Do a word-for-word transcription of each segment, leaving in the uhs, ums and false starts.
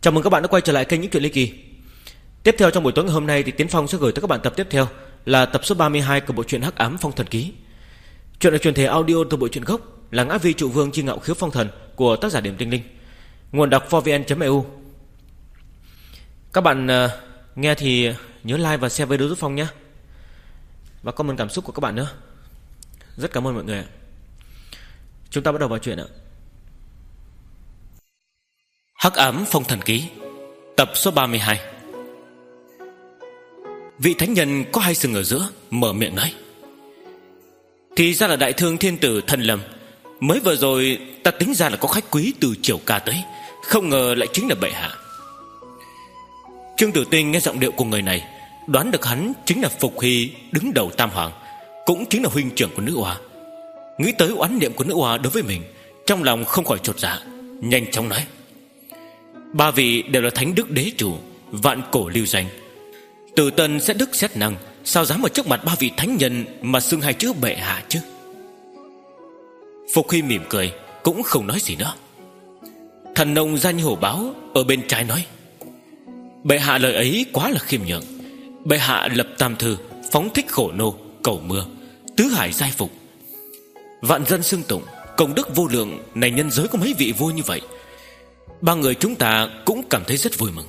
Chào mừng các bạn đã quay trở lại kênh Những Chuyện Ly Kỳ. Tiếp theo trong buổi tối ngày hôm nay thì Tiến Phong sẽ gửi tới các bạn tập tiếp theo là tập số ba mươi hai của bộ truyện Hắc Ám Phong Thần Ký. Chuyện được truyền thể audio từ bộ truyện gốc là Ngã Vi Trụ Vương Chi Ngạo Khiếu Phong Thần của tác giả Điểm Tinh Linh. Nguồn đọc four v n chấm e u. Các bạn uh, nghe thì nhớ like và share video giúp Phong nhé. Và comment cảm xúc của các bạn nữa. Rất cảm ơn mọi người ạ. Chúng ta bắt đầu vào chuyện ạ. Hắc Ám Phong Thần Ký, tập số ba mươi hai. Vị thánh nhân có hai sừng ở giữa mở miệng nói: thì ra là đại thương thiên tử Thần Lâm. Mới vừa rồi ta tính ra là có khách quý từ Triều Ca tới, không ngờ lại chính là bệ hạ. Trương Tử Tinh nghe giọng điệu của người này, đoán được hắn chính là Phục Hy, đứng đầu Tam Hoàng, cũng chính là huynh trưởng của nữ oa. Nghĩ tới oán niệm của nữ oa đối với mình, trong lòng không khỏi chột dạ, nhanh chóng nói: ba vị đều là thánh đức đế chủ, vạn cổ lưu danh. Tử Tân sẽ đức xét năng, sao dám ở trước mặt ba vị thánh nhân mà xưng hai chữ bệ hạ chứ? Phục Hy mỉm cười, cũng không nói gì nữa. Thần nông Gia Như Hổ Báo ở bên trái nói: bệ hạ lời ấy quá là khiêm nhường. Bệ hạ lập tam thư, phóng thích khổ nô, cầu mưa, tứ hải giai phục, vạn dân xưng tụng, công đức vô lượng. Này nhân giới có mấy vị vua như vậy. Ba người chúng ta cũng cảm thấy rất vui mừng.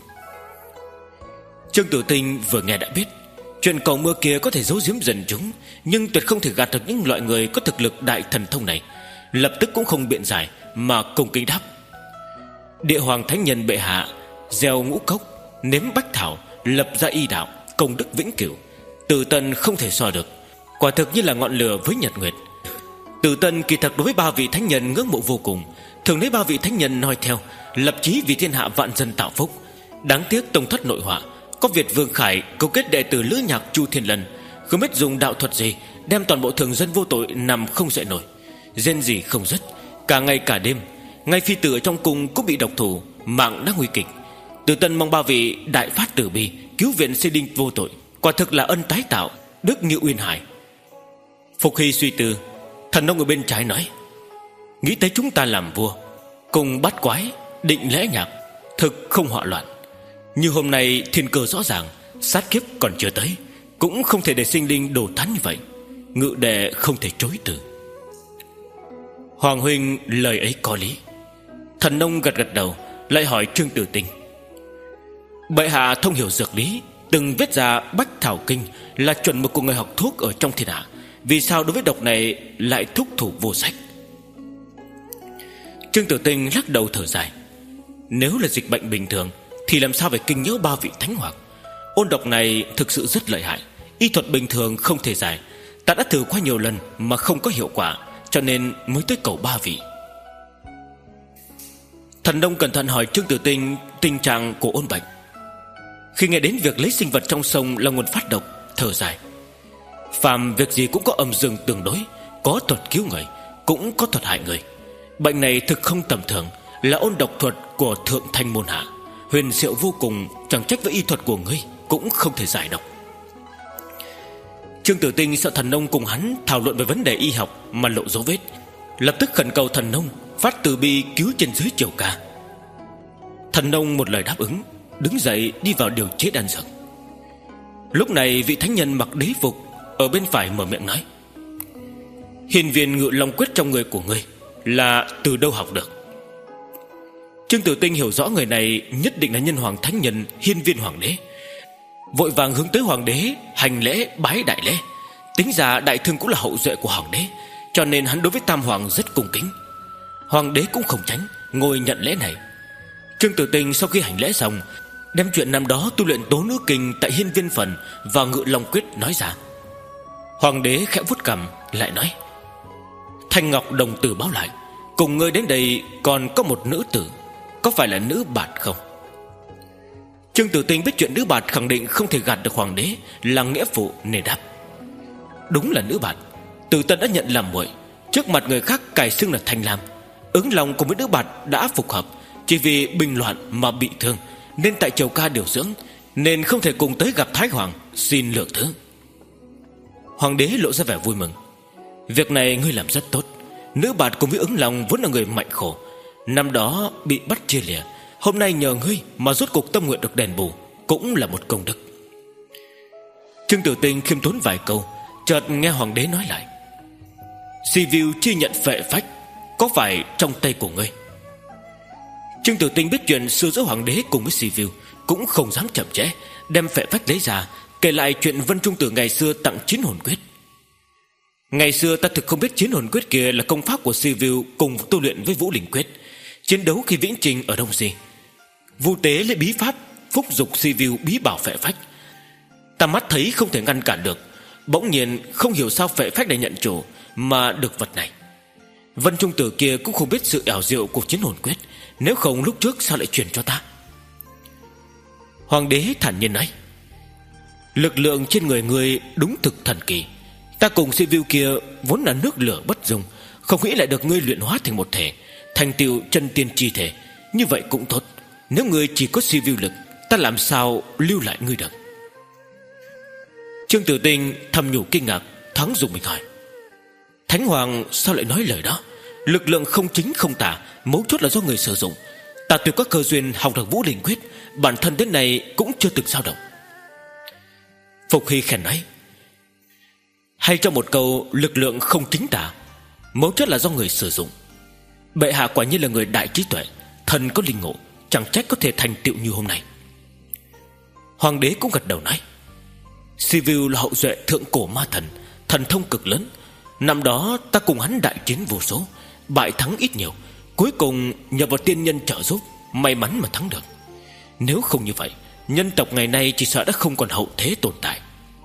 Trương Tử Tinh vừa nghe đã biết chuyện cầu mưa kia có thể giấu giếm dần chúng, nhưng tuyệt không thể gạt được những loại người có thực lực đại thần thông này. Lập tức cũng không biện giải mà cung kính đáp: địa hoàng thánh nhân bệ hạ gieo ngũ cốc, nếm bách thảo, lập ra y đạo, công đức vĩnh cửu. Tử Tân không thể so được, quả thực như là ngọn lửa với nhật nguyệt. Tử Tân kỳ thật đối với ba vị thánh nhân ngưỡng mộ vô cùng, thường lấy ba vị thánh nhân noi theo, lập chí vì thiên hạ vạn dân tạo phúc. Đáng tiếc tông thất nội họa, có Việt Vương Khải cấu kết đệ tử Lữ Nhạc Chu Thiên Lân, không biết dùng đạo thuật gì, đem toàn bộ thường dân vô tội nằm không dậy nổi, rên rỉ không dứt, cả ngày cả đêm. Ngay phi tử ở trong cung cũng bị độc thủ, mạng đã nguy kịch. Tử Tân mong ba vị đại phát tử bi, cứu viện sinh linh vô tội, quả thực là ân tái tạo, đức như uyên hải. Phục Hy suy tư. Thần nông ở bên trái nói: nghĩ tới chúng ta làm vua, cùng bắt quái, định lẽ nhạc, thực không họa loạn. Như hôm nay thiên cơ rõ ràng, sát kiếp còn chưa tới, cũng không thể để sinh linh đổ thán như vậy. Ngự đệ không thể chối từ. Hoàng huynh lời ấy có lý. Thần nông gật gật đầu, lại hỏi Trương Tử Tinh: bệ hạ thông hiểu dược lý, từng viết ra Bách Thảo Kinh, là chuẩn mực của người học thuốc ở trong thiên hạ, vì sao đối với độc này lại thúc thủ vô sách? Trương Tử Tinh lắc đầu thở dài: nếu là dịch bệnh bình thường thì làm sao phải kinh nhớ ba vị thánh hoàng? Ôn độc này thực sự rất lợi hại, y thuật bình thường không thể giải. Ta đã thử qua nhiều lần mà không có hiệu quả, cho nên mới tới cầu ba vị. Thần nông cẩn thận hỏi Trương Tử Tinh tình trạng của ôn bệnh. Khi nghe đến việc lấy sinh vật trong sông là nguồn phát độc, thở dài: phàm việc gì cũng có âm dương tương đối, có thuật cứu người, cũng có thuật hại người. Bệnh này thực không tầm thường, là ôn độc thuật của thượng thanh môn hạ, huyền diệu vô cùng, chẳng trách với y thuật của ngươi cũng không thể giải độc. Trương Tử Tinh sợ thần nông cùng hắn thảo luận về vấn đề y học mà lộ dấu vết, lập tức khẩn cầu thần nông phát từ bi cứu trên dưới Triều Ca. Thần nông một lời đáp ứng, đứng dậy đi vào điều chế đan dược. Lúc này vị thánh nhân mặc đế phục ở bên phải mở miệng nói: hiền viên ngự long quyết trong người của ngươi là từ đâu học được? Trương Tử Tinh hiểu rõ người này nhất định là nhân hoàng thánh nhân hiên viên hoàng đế, vội vàng hướng tới hoàng đế hành lễ bái đại lễ. Tính ra đại thương cũng là hậu duệ của hoàng đế, cho nên hắn đối với tam hoàng rất cung kính. Hoàng đế cũng không tránh, ngồi nhận lễ này. Trương Tử Tinh sau khi hành lễ xong, đem chuyện năm đó tu luyện tố nữ kinh tại hiên viên phần và ngự long quyết nói ra. Hoàng đế khẽ vuốt cằm lại nói: Thanh Ngọc đồng tử báo lại, cùng ngươi đến đây còn có một nữ tử, có phải là nữ bạt không? Trương Tử Tinh biết chuyện nữ bạt khẳng định không thể gạt được hoàng đế, là nghĩa phụ nên đáp: đúng là nữ bạt. Tử Tân đã nhận làm muội, trước mặt người khác cài xưng là Thanh Lam. Ứng lòng cùng với nữ bạt đã phục hợp, chỉ vì bình loạn mà bị thương, nên tại Triều Ca điều dưỡng, nên không thể cùng tới gặp Thái Hoàng, xin lượng thứ. Hoàng đế lộ ra vẻ vui mừng: việc này ngươi làm rất tốt. Nữ bạt cùng với ứng lòng vốn là người mạnh khổ, năm đó bị bắt chia lìa, Hôm nay nhờ ngươi mà rốt cuộc tâm nguyện được đền bù, cũng là một công đức. Trương Tử Tinh khiêm tốn vài câu, chợt nghe hoàng đế nói lại: Sivu chi nhận phệ phách, có phải trong tay của ngươi? Trương Tử Tinh biết chuyện xưa giữa hoàng đế cùng với Sivu, cũng không dám chậm trễ, đem phệ phách lấy ra, kể lại chuyện Vân Trung Tử ngày xưa tặng chiến hồn quyết. Ngày xưa ta thực không biết chiến hồn quyết kia là công pháp của Sivu cùng tu luyện với Vũ Linh quyết, chiến đấu khi viễn trình ở Đông Di. Vu Tế lấy bí pháp phúc dục Sivu bí bảo phệ phách. Ta mắt thấy không thể ngăn cản được, bỗng nhiên không hiểu sao phệ phách lại nhận chủ mà được vật này. Vân Trung Tử kia cũng không biết sự ảo diệu của chiến hồn quyết, nếu không lúc trước sao lại truyền cho ta? Hoàng đế thản nhiên nói: Lực lượng trên người ngươi đúng thực thần kỳ. Ta cùng Sivu kia vốn là nước lửa bất dung, không nghĩ lại được ngươi luyện hóa thành một thể, thành tựu chân tiên chi thể. Như vậy cũng tốt. Nếu ngươi chỉ có Sivu lực, ta làm sao lưu lại ngươi được? Trương Tử Tinh thầm nhủ kinh ngạc, thoáng dùng mình hỏi: Thánh Hoàng sao lại nói lời đó? Lực lượng không chính không tả, mấu chốt là do người sử dụng. Ta tuy có cơ duyên học được Vũ Linh quyết, bản thân đến nay cũng chưa từng dao động. Phục Hy khen nói: Hay cho một câu lực lượng không chính tả, mấu chốt là do người sử dụng. Bệ hạ quả nhiên là người đại trí tuệ, thần có linh ngộ, chẳng trách có thể thành tựu như hôm nay. Hoàng đế cũng gật đầu nói: Sivu là hậu duệ thượng cổ ma thần, thần thông cực lớn. Năm đó ta cùng hắn đại chiến vô số, bại thắng ít nhiều, cuối cùng nhờ vào tiên nhân trợ giúp, may mắn mà thắng được. Nếu không như vậy, nhân tộc ngày nay chỉ sợ đã không còn hậu thế tồn tại.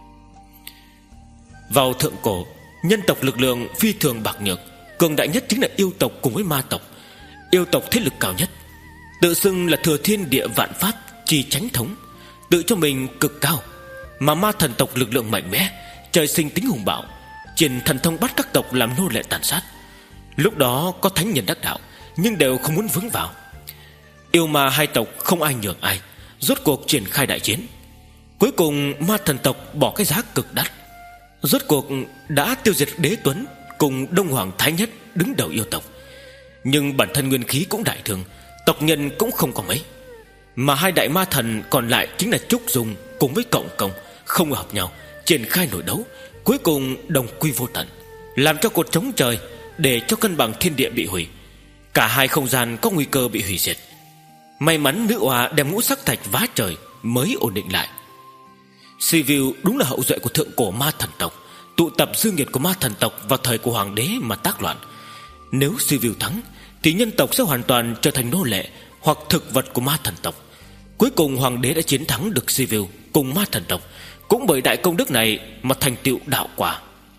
Vào thượng cổ, nhân tộc lực lượng phi thường bạc nhược, cường đại nhất chính là yêu tộc cùng với ma tộc. Yêu tộc thế lực cao nhất, tự xưng là thừa thiên địa vạn pháp chi chánh thống, tự cho mình cực cao. Mà ma thần tộc lực lượng mạnh mẽ, trời sinh tính hùng bạo, triển thần thông bắt các tộc làm nô lệ tàn sát. Lúc đó có thánh nhân đắc đạo, nhưng đều không muốn vướng vào. Yêu ma hai tộc không ai nhường ai, rốt cuộc triển khai đại chiến. Cuối cùng ma thần tộc bỏ cái giá cực đắt, rốt cuộc đã tiêu diệt Đế Tuấn cùng Đông Hoàng Thái Nhất đứng đầu yêu tộc. Nhưng bản thân nguyên khí cũng đại thương, tộc nhân cũng không có mấy. Mà hai đại ma thần còn lại chính là Trúc Dung cùng với Cộng Công không hợp nhau, triển khai nội đấu, cuối cùng đồng quy vô tận, làm cho cột chống trời, để cho cân bằng thiên địa bị hủy. Cả hai không gian có nguy cơ bị hủy diệt. May mắn nữ oa đem ngũ sắc thạch vá trời mới ổn định lại. Sivu đúng là hậu duệ của thượng cổ ma thần tộc, tụ tập dư nghiệt của ma thần tộc vào thời của hoàng đế mà tác loạn. Nếu Sivu thắng thì nhân tộc sẽ hoàn toàn trở thành nô lệ hoặc thực vật của ma thần tộc. Cuối cùng hoàng đế đã chiến thắng được Sivu cùng ma thần tộc, cũng bởi đại công đức này mà thành tựu đạo quả.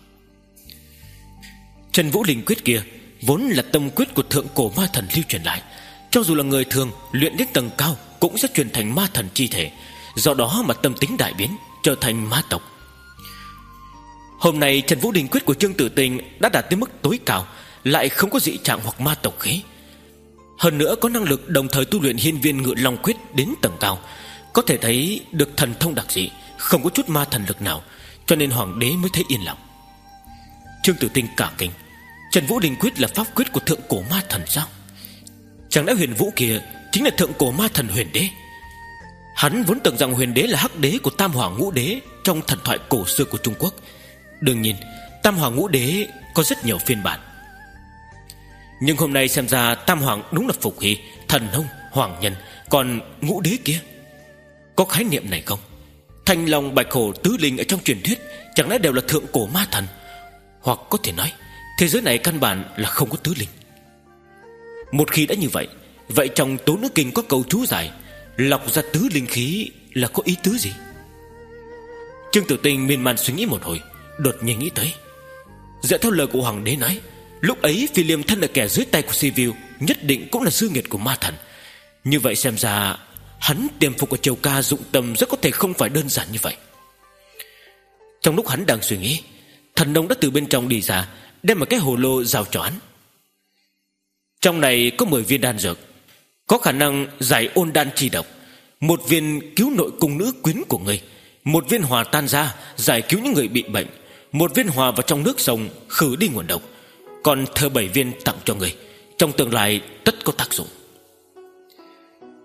Chân Vũ Linh quyết kia vốn là tâm quyết của thượng cổ ma thần lưu truyền lại, cho dù là người thường luyện đến tầng cao cũng sẽ chuyển thành ma thần chi thể, do đó mà tâm tính đại biến, trở thành ma tộc. Hôm nay Chân Vũ Linh quyết của Trương Tử Tinh đã đạt tới mức tối cao, lại không có dị trạng hoặc ma tộc khí. Hơn nữa có năng lực đồng thời tu luyện hiên viên Ngự Long quyết đến tầng cao, có thể thấy được thần thông đặc dị, không có chút ma thần lực nào, cho nên hoàng đế mới thấy yên lòng. Trương Tử Tinh cả kinh, Trần Vũ Linh quyết là pháp quyết của thượng cổ ma thần sao? Chẳng lẽ Huyền Vũ kia chính là thượng cổ ma thần Huyền Đế? Hắn vốn tưởng rằng Huyền Đế là hắc đế của Tam Hoàng Ngũ Đế trong thần thoại cổ xưa của Trung Quốc. Đương nhiên Tam Hoàng Ngũ Đế có rất nhiều phiên bản, nhưng hôm nay xem ra Tam Hoàng đúng là Phục Hy, Thần Nông, Hoàng Nhân, còn Ngũ Đế kia có khái niệm này không? Thanh Long, Bạch Hổ, Tứ Linh ở trong truyền thuyết chẳng lẽ đều là thượng cổ ma thần? Hoặc có thể nói thế giới này căn bản là không có tứ linh. Một khi đã như vậy, vậy trong Tố Nữ Kinh có câu chú giải lọc ra tứ linh khí là có ý tứ gì? Trương Tử Tinh miên man suy nghĩ một hồi, đột nhiên nghĩ tới, dựa theo lời của hoàng đế nói, lúc ấy Phi Liêm thân là kẻ dưới tay của Sivu, nhất định cũng là dư nghiệt của ma thần. Như vậy xem ra hắn tiềm phục của Triều Ca dụng tâm rất có thể không phải đơn giản như vậy. Trong lúc hắn đang suy nghĩ, Thần Nông đã từ bên trong đi ra, đem một cái hồ lô giao cho hắn. Trong này có mười viên đan dược, có khả năng giải ôn đan chi độc, một viên cứu nội cung nữ quyến của ngươi, một viên hòa tan ra giải cứu những người bị bệnh, một viên hòa vào trong nước sông khử đi nguồn độc, còn thơ bảy viên tặng cho ngươi, trong tương lai tất có tác dụng.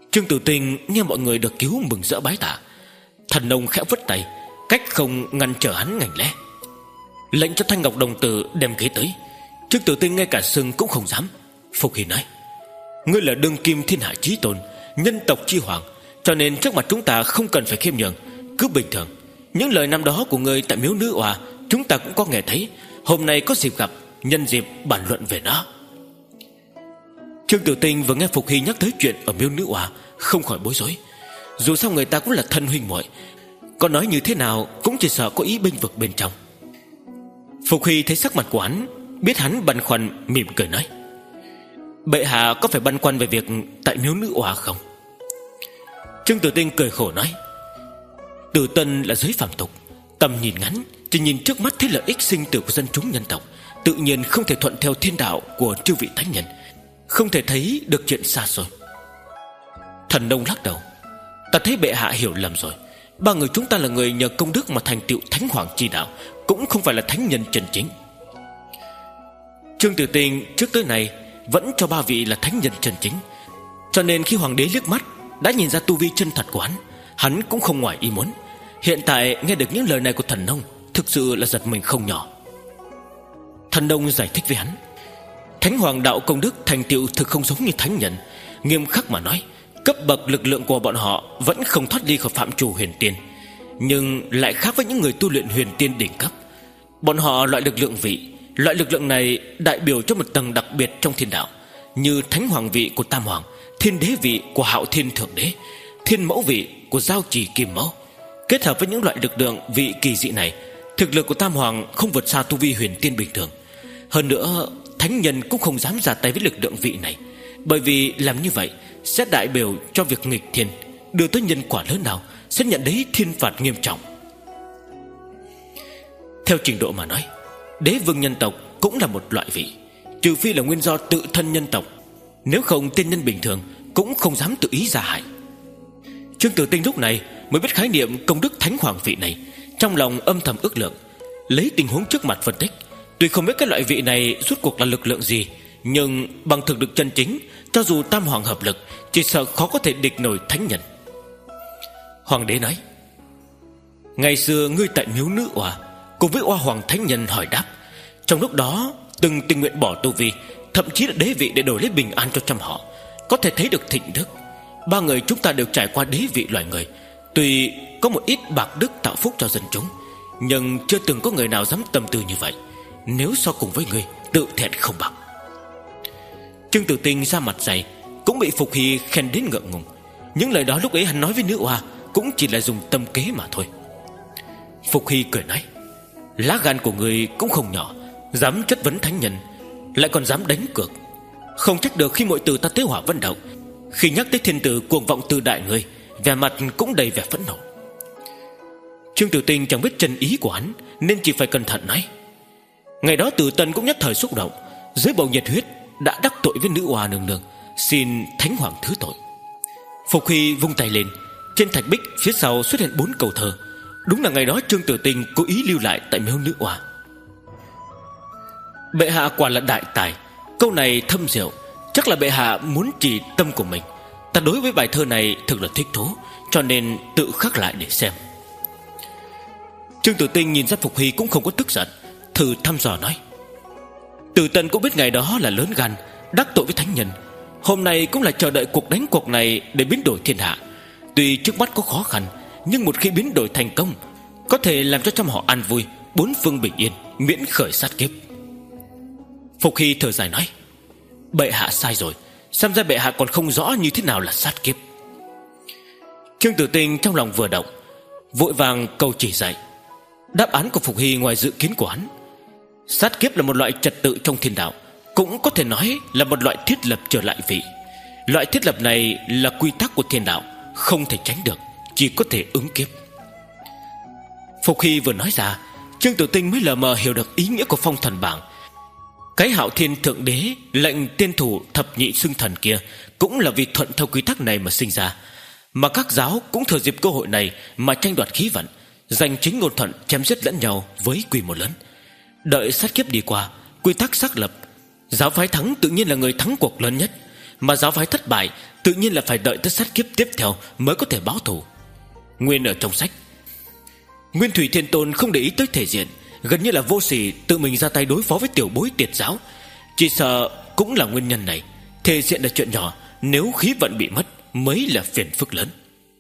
Trương Tử Tinh nghe mọi người được cứu mừng rỡ bái tạ. Thần nông khẽ vứt tay, cách không ngăn trở hắn ngành lẽ, lệnh cho Thanh Ngọc đồng tử đem ghế tới. Trương Tử Tinh ngay cả sưng cũng không dám. Phục Hy nói: ngươi là đương kim thiên hạ chí tôn, nhân tộc chi hoàng, cho nên trước mặt chúng ta không cần phải khiêm nhường. Cứ bình thường. Những lời năm đó của ngươi tại miếu nữ oa chúng ta cũng có nghe thấy. Hôm nay có dịp gặp, nhân dịp bàn luận về nó. Trương Tử Tinh vừa nghe Phục Hy nhắc tới chuyện ở miếu nữ oa, không khỏi bối rối. Dù sao người ta cũng là thân huynh muội, có nói như thế nào cũng chỉ sợ có ý bênh vực bên trong. Phục Hy thấy sắc mặt của hắn, biết hắn băn khoăn, mỉm cười nói: bệ hạ có phải băn khoăn về việc tại miếu nữ oa không? Trương Tử Tinh cười khổ nói: Tử Tân là giới phàm tục, tầm nhìn ngắn, chỉ nhìn trước mắt thấy lợi ích sinh tử của dân chúng nhân tộc, tự nhiên không thể thuận theo thiên đạo của chư vị thánh nhân, không thể thấy được chuyện xa xôi. Thần Nông lắc đầu: ta thấy bệ hạ hiểu lầm rồi. Ba người chúng ta là người nhờ công đức mà thành tựu thánh hoàng chi đạo, cũng không phải là thánh nhân chân chính. Trương Tử Tinh trước tới nay vẫn cho ba vị là thánh nhân chân chính, cho nên khi hoàng đế liếc mắt đã nhìn ra tu vi chân thật của hắn, hắn cũng không ngoài ý muốn. Hiện tại nghe được những lời này của Thần Nông, thực sự là giật mình không nhỏ. Thần Nông giải thích với hắn: thánh hoàng đạo công đức thành tựu thực không giống như thánh nhân. Nghiêm khắc mà nói, cấp bậc lực lượng của bọn họ vẫn không thoát đi khỏi phạm trù huyền tiên, nhưng lại khác với những người tu luyện huyền tiên đỉnh cấp. Bọn họ loại lực lượng vị, loại lực lượng này đại biểu cho một tầng đặc biệt trong thiên đạo, như thánh hoàng vị của Tam Hoàng, thiên đế vị của Hạo Thiên Thượng Đế, thiên mẫu vị của Giao Trì Kim Mẫu. Kết hợp với những loại lực lượng vị kỳ dị này, thực lực của Tam Hoàng không vượt xa tu vi huyền tiên bình thường. Hơn nữa, thánh nhân cũng không dám ra tay với lực lượng vị này, bởi vì làm như vậy sẽ đại biểu cho việc nghịch thiên, đưa tới nhân quả lớn nào sẽ nhận lấy thiên phạt nghiêm trọng. Theo trình độ mà nói, đế vương nhân tộc cũng là một loại vị, trừ phi là nguyên do tự thân nhân tộc, nếu không tiên nhân bình thường cũng không dám tự ý ra hại. Trương Tử Tinh lúc này mới biết khái niệm công đức thánh hoàng vị này, trong lòng âm thầm ước lượng, lấy tình huống trước mặt phân tích. Tuy không biết cái loại vị này rốt cuộc là lực lượng gì, nhưng bằng thực lực chân chính, cho dù Tam Hoàng hợp lực, chỉ sợ khó có thể địch nổi thánh nhân. Hoàng đế nói: ngày xưa ngươi tại miếu nữ oa cùng với oa hoàng thánh nhân hỏi đáp, trong lúc đó từng tình nguyện bỏ tu vi, thậm chí là đế vị để đổi lấy bình an cho trăm họ, có thể thấy được thịnh đức. Ba người chúng ta đều trải qua đế vị loài người, tuy có một ít bạc đức tạo phúc cho dân chúng, nhưng chưa từng có người nào dám tâm tư như vậy. Nếu so cùng với ngươi, tự thẹn không bằng. Trương Tử Tinh ra mặt dày, cũng bị Phục Hy khen đến ngượng ngùng. Những lời đó lúc ấy hắn nói với nữ oa cũng chỉ là dùng tâm kế mà thôi. Phục Hy cười nói: lá gan của ngươi cũng không nhỏ, dám chất vấn thánh nhân, lại còn dám đánh cược. Không trách được khi muội tử ta tế hỏa vận động, khi nhắc tới thiên tử cuồng vọng từ đại ngươi, vẻ mặt cũng đầy vẻ phẫn nộ. Trương Tử Tinh chẳng biết chân ý của hắn, nên chỉ phải cẩn thận nói: ngày đó Tử Tân cũng nhất thời xúc động, dưới bầu nhiệt huyết đã đắc tội với nữ oa nương nương, xin thánh hoàng thứ tội. Phục Hy vung tay lên, trên thạch bích phía sau xuất hiện bốn câu thơ. Đúng là ngày đó Trương Tử Tinh cố ý lưu lại tại miếu nữ oa. Bệ hạ quả là đại tài, câu này thâm diệu, chắc là bệ hạ muốn chỉ tâm của mình. Ta đối với bài thơ này thực là thích thú, cho nên tự khắc lại để xem. Trương Tử Tinh nhìn ra Phục Hy cũng không có tức giận, thử thăm dò nói: Tử Tân cũng biết ngày đó là lớn gan, đắc tội với thánh nhân, hôm nay cũng là chờ đợi cuộc đánh cuộc này để biến đổi thiên hạ. Tuy trước mắt có khó khăn, nhưng một khi biến đổi thành công, có thể làm cho trăm họ an vui, bốn phương bình yên, miễn khởi sát kiếp. Phục Hy thở dài nói: bệ hạ sai rồi, xem ra bệ hạ còn không rõ như thế nào là sát kiếp. Trương Tử Tinh trong lòng vừa động, vội vàng cầu chỉ dạy. Đáp án của Phục Hy ngoài dự kiến của hắn. Sát kiếp là một loại trật tự trong thiên đạo, cũng có thể nói là một loại thiết lập trở lại vị. Loại thiết lập này là quy tắc của thiên đạo, không thể tránh được, chỉ có thể ứng kiếp. Phục Hy vừa nói ra, Trương Tử Tinh mới lờ mờ hiểu được ý nghĩa của phong thần bảng. Cái Hạo Thiên Thượng Đế lệnh tiên thủ thập nhị xưng thần kia cũng là vì thuận theo quy tắc này mà sinh ra, mà các giáo cũng thừa dịp cơ hội này mà tranh đoạt khí vận, giành chính ngôn thuận, chém giết lẫn nhau với quy mô lớn. Đợi sát kiếp đi qua, quy tắc xác lập, giáo phái thắng tự nhiên là người thắng cuộc lớn nhất. Mà giáo phái thất bại, tự nhiên là phải đợi tới sát kiếp tiếp theo mới có thể báo thù. Nguyên ở trong sách, Nguyên Thủy Thiên Tôn không để ý tới thể diện, gần như là vô sỉ tự mình ra tay đối phó với tiểu bối tiệt giáo. Chỉ sợ cũng là nguyên nhân này. Thể diện là chuyện nhỏ, nếu khí vận bị mất mới là phiền phức lớn.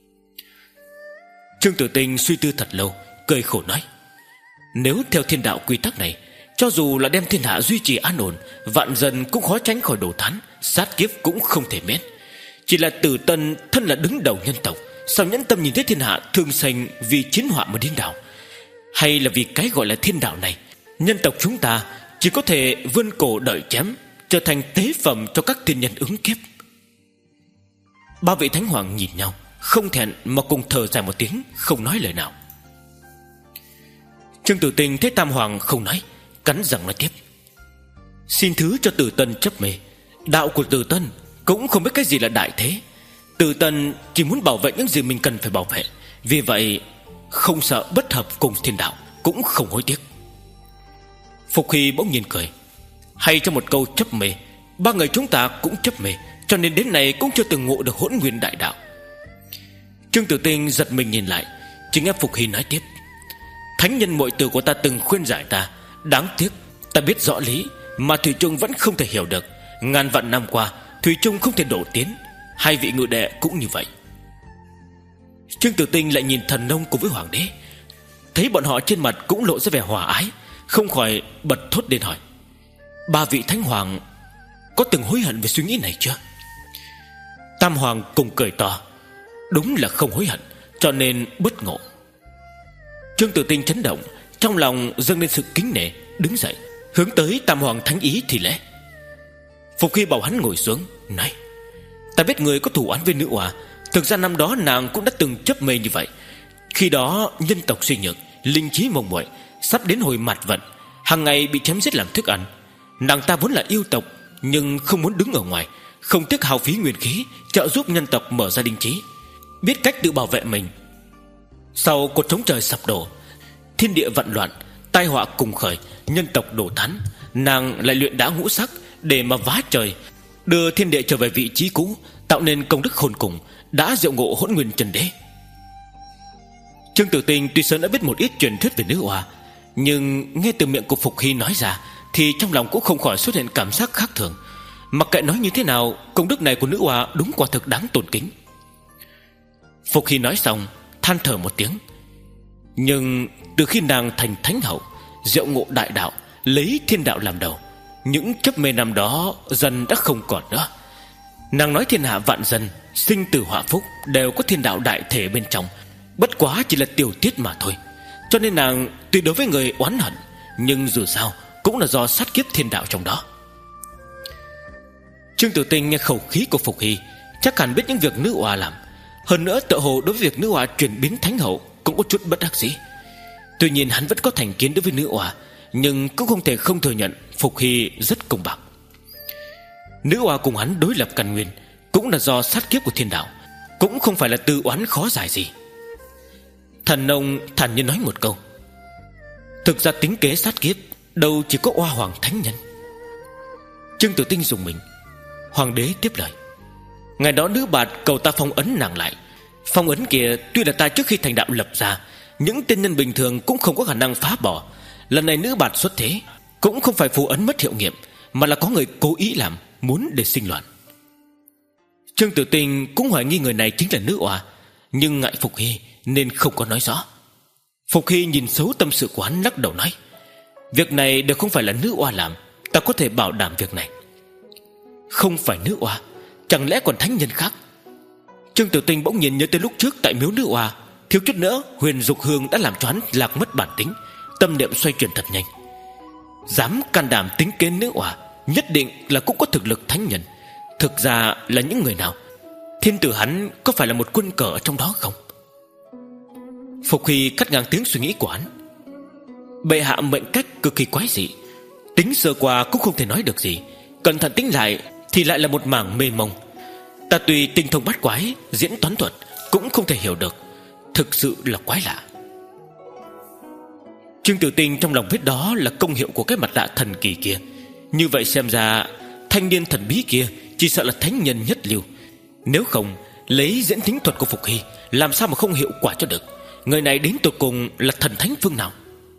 Trương Tử Tinh suy tư thật lâu, cười khổ nói: nếu theo thiên đạo quy tắc này, cho dù là đem thiên hạ duy trì an ổn, vạn dân cũng khó tránh khỏi đổ thán, sát kiếp cũng không thể miễn. Chỉ là Tử Tân thân là đứng đầu nhân tộc, sao nhẫn tâm nhìn thấy thiên hạ thương sinh vì chiến họa mà điên đảo? Hay là vì cái gọi là thiên đạo này, nhân tộc chúng ta chỉ có thể vươn cổ đợi chém, trở thành tế phẩm cho các thiên nhân ứng kiếp? Ba vị thánh hoàng nhìn nhau, không thẹn mà cùng thở dài một tiếng, không nói lời nào. Trương Tử Tinh thấy Tam Hoàng không nói, cắn răng nói tiếp: xin thứ cho Tử Tân chấp mê. Đạo của Tử Tân cũng không biết cái gì là đại thế. Tử Tân chỉ muốn bảo vệ những gì mình cần phải bảo vệ, vì vậy không sợ bất hợp cùng thiên đạo, cũng không hối tiếc. Phục Hy bỗng nhiên cười: hay cho một câu chấp mê, ba người chúng ta cũng chấp mê, cho nên đến nay cũng chưa từng ngộ được hỗn nguyên đại đạo. Trương Tử Tinh giật mình nhìn lại, chỉ nghe Phục Hy nói tiếp: thánh nhân muội tử của ta từng khuyên giải ta, đáng tiếc ta biết rõ lý mà thủy chung vẫn không thể hiểu được. Ngàn vạn năm qua, thủy chung không thể đổ tiến. Hai vị ngự đệ cũng như vậy. Trương Tử Tinh lại nhìn Thần Nông cùng với Hoàng đế, thấy bọn họ trên mặt cũng lộ ra vẻ hòa ái, không khỏi bật thốt lên hỏi: ba vị thánh hoàng có từng hối hận về suy nghĩ này chưa? Tam Hoàng cùng cười to: đúng là không hối hận, cho nên bất ngộ. Trương Tử Tinh chấn động, trong lòng dâng lên sự kính nể, đứng dậy hướng tới Tam Hoàng thánh ý thì lễ. Phục Hy bảo hắn ngồi xuống, nói: ta biết người có thù oán với nữ oa. Thực ra năm đó nàng cũng đã từng chấp mê như vậy. Khi đó nhân tộc suy nhược, linh trí mông muội, sắp đến hồi mạt vận, hàng ngày bị chém giết làm thức ăn. Nàng ta vốn là yêu tộc, nhưng không muốn đứng ở ngoài, không tiếc hao phí nguyên khí trợ giúp nhân tộc mở ra linh trí, biết cách tự bảo vệ mình. Sau cột trống trời sập đổ, thiên địa vạn loạn, tai họa cùng khởi, nhân tộc đổ thán, nàng lại luyện đá ngũ sắc để mà vá trời, đưa thiên địa trở về vị trí cũ, tạo nên công đức khôn cùng, đã diệu ngộ hỗn nguyên chân đế. Trương Tử Tinh tuy sớm đã biết một ít truyền thuyết về nữ oa, nhưng nghe từ miệng của Phục Hy nói ra thì trong lòng cũng không khỏi xuất hiện cảm giác khác thường. Mặc kệ nói như thế nào, công đức này của nữ oa đúng quả thực đáng tôn kính. Phục Hy nói xong than thở một tiếng: nhưng từ khi nàng thành thánh hậu, diệu ngộ đại đạo, lấy thiên đạo làm đầu, những chấp mê năm đó dần đã không còn nữa. Nàng nói thiên hạ vạn dân, sinh tử họa phúc đều có thiên đạo đại thể bên trong, bất quá chỉ là tiểu tiết mà thôi. Cho nên nàng tuy đối với người oán hận, nhưng dù sao cũng là do sát kiếp thiên đạo trong đó. Trương Tử Tinh nghe khẩu khí của Phục Hy, chắc hẳn biết những việc nữ oa làm. Hơn nữa tự hồ đối với việc nữ oa chuyển biến thánh hậu cũng có chút bất đắc dĩ. Tuy nhiên hắn vẫn có thành kiến đối với nữ oa, nhưng cũng không thể không thừa nhận Phục Hy rất công bằng. Nữ oa cùng hắn đối lập căn nguyên cũng là do sát kiếp của thiên đạo, cũng không phải là tư oán khó giải gì. Thần Nông thản nhiên nói một câu: thực ra tính kế sát kiếp đâu chỉ có oa hoàng thánh nhân. Trương Tử Tinh dùng mình. Hoàng đế tiếp lời: ngày đó nữ bạt cầu ta phong ấn nàng lại. Phong ấn kia tuy là ta trước khi thành đạo lập ra, những tên nhân bình thường cũng không có khả năng phá bỏ. Lần này nữ bạt xuất thế, cũng không phải phù ấn mất hiệu nghiệm, mà là có người cố ý làm, muốn để sinh loạn. Trương Tử Tinh cũng hoài nghi người này chính là nữ oa, nhưng ngại Phục Hy nên không có nói rõ. Phục Hy nhìn xấu tâm sự của hắn, lắc đầu nói: việc này đều không phải là nữ oa làm, ta có thể bảo đảm việc này. Không phải nữ oa, chẳng lẽ còn thánh nhân khác? Trương Tử Tinh bỗng nhiên nhớ tới lúc trước tại miếu nữ oa, thiếu chút nữa Huyền Dục Hương đã làm cho hắn lạc mất bản tính, tâm niệm xoay chuyển thật nhanh. Dám can đảm tính kế nữ oa, nhất định là cũng có thực lực thánh nhân. Thực ra là những người nào? Thiên tử hắn có phải là một quân cờ ở trong đó không? Phục Hy cắt ngang tiếng suy nghĩ của hắn: bệ hạ mệnh cách cực kỳ quái dị, tính sơ qua cũng không thể nói được gì, cẩn thận tính lại thì lại là một mảng mê mông. Ta tuy tinh thông bát quái, diễn toán thuật, cũng không thể hiểu được, thực sự là quái lạ. Trương Tử Tinh trong lòng biết đó là công hiệu của cái mặt nạ thần kỳ kia. Như vậy xem ra thanh niên thần bí kia chỉ sợ là thánh nhân nhất lưu. Nếu không, lấy diễn thính thuật của Phục Hy, làm sao mà không hiệu quả cho được? Người này đến tột cùng là thần thánh phương nào?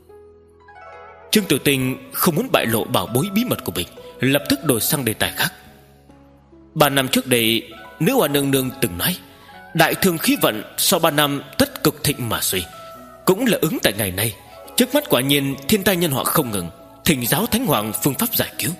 Trương Tử Tinh không muốn bại lộ bảo bối bí mật của mình, lập tức đổi sang đề tài khác. Ba năm trước đây, nữ hoa nương nương từng nói đại thương khí vận sau ba năm tất cực thịnh mà suy. Cũng là ứng tại ngày nay. Trước mắt quả nhiên thiên tai nhân họa không ngừng, thỉnh giáo Thánh Hoàng phương pháp giải cứu.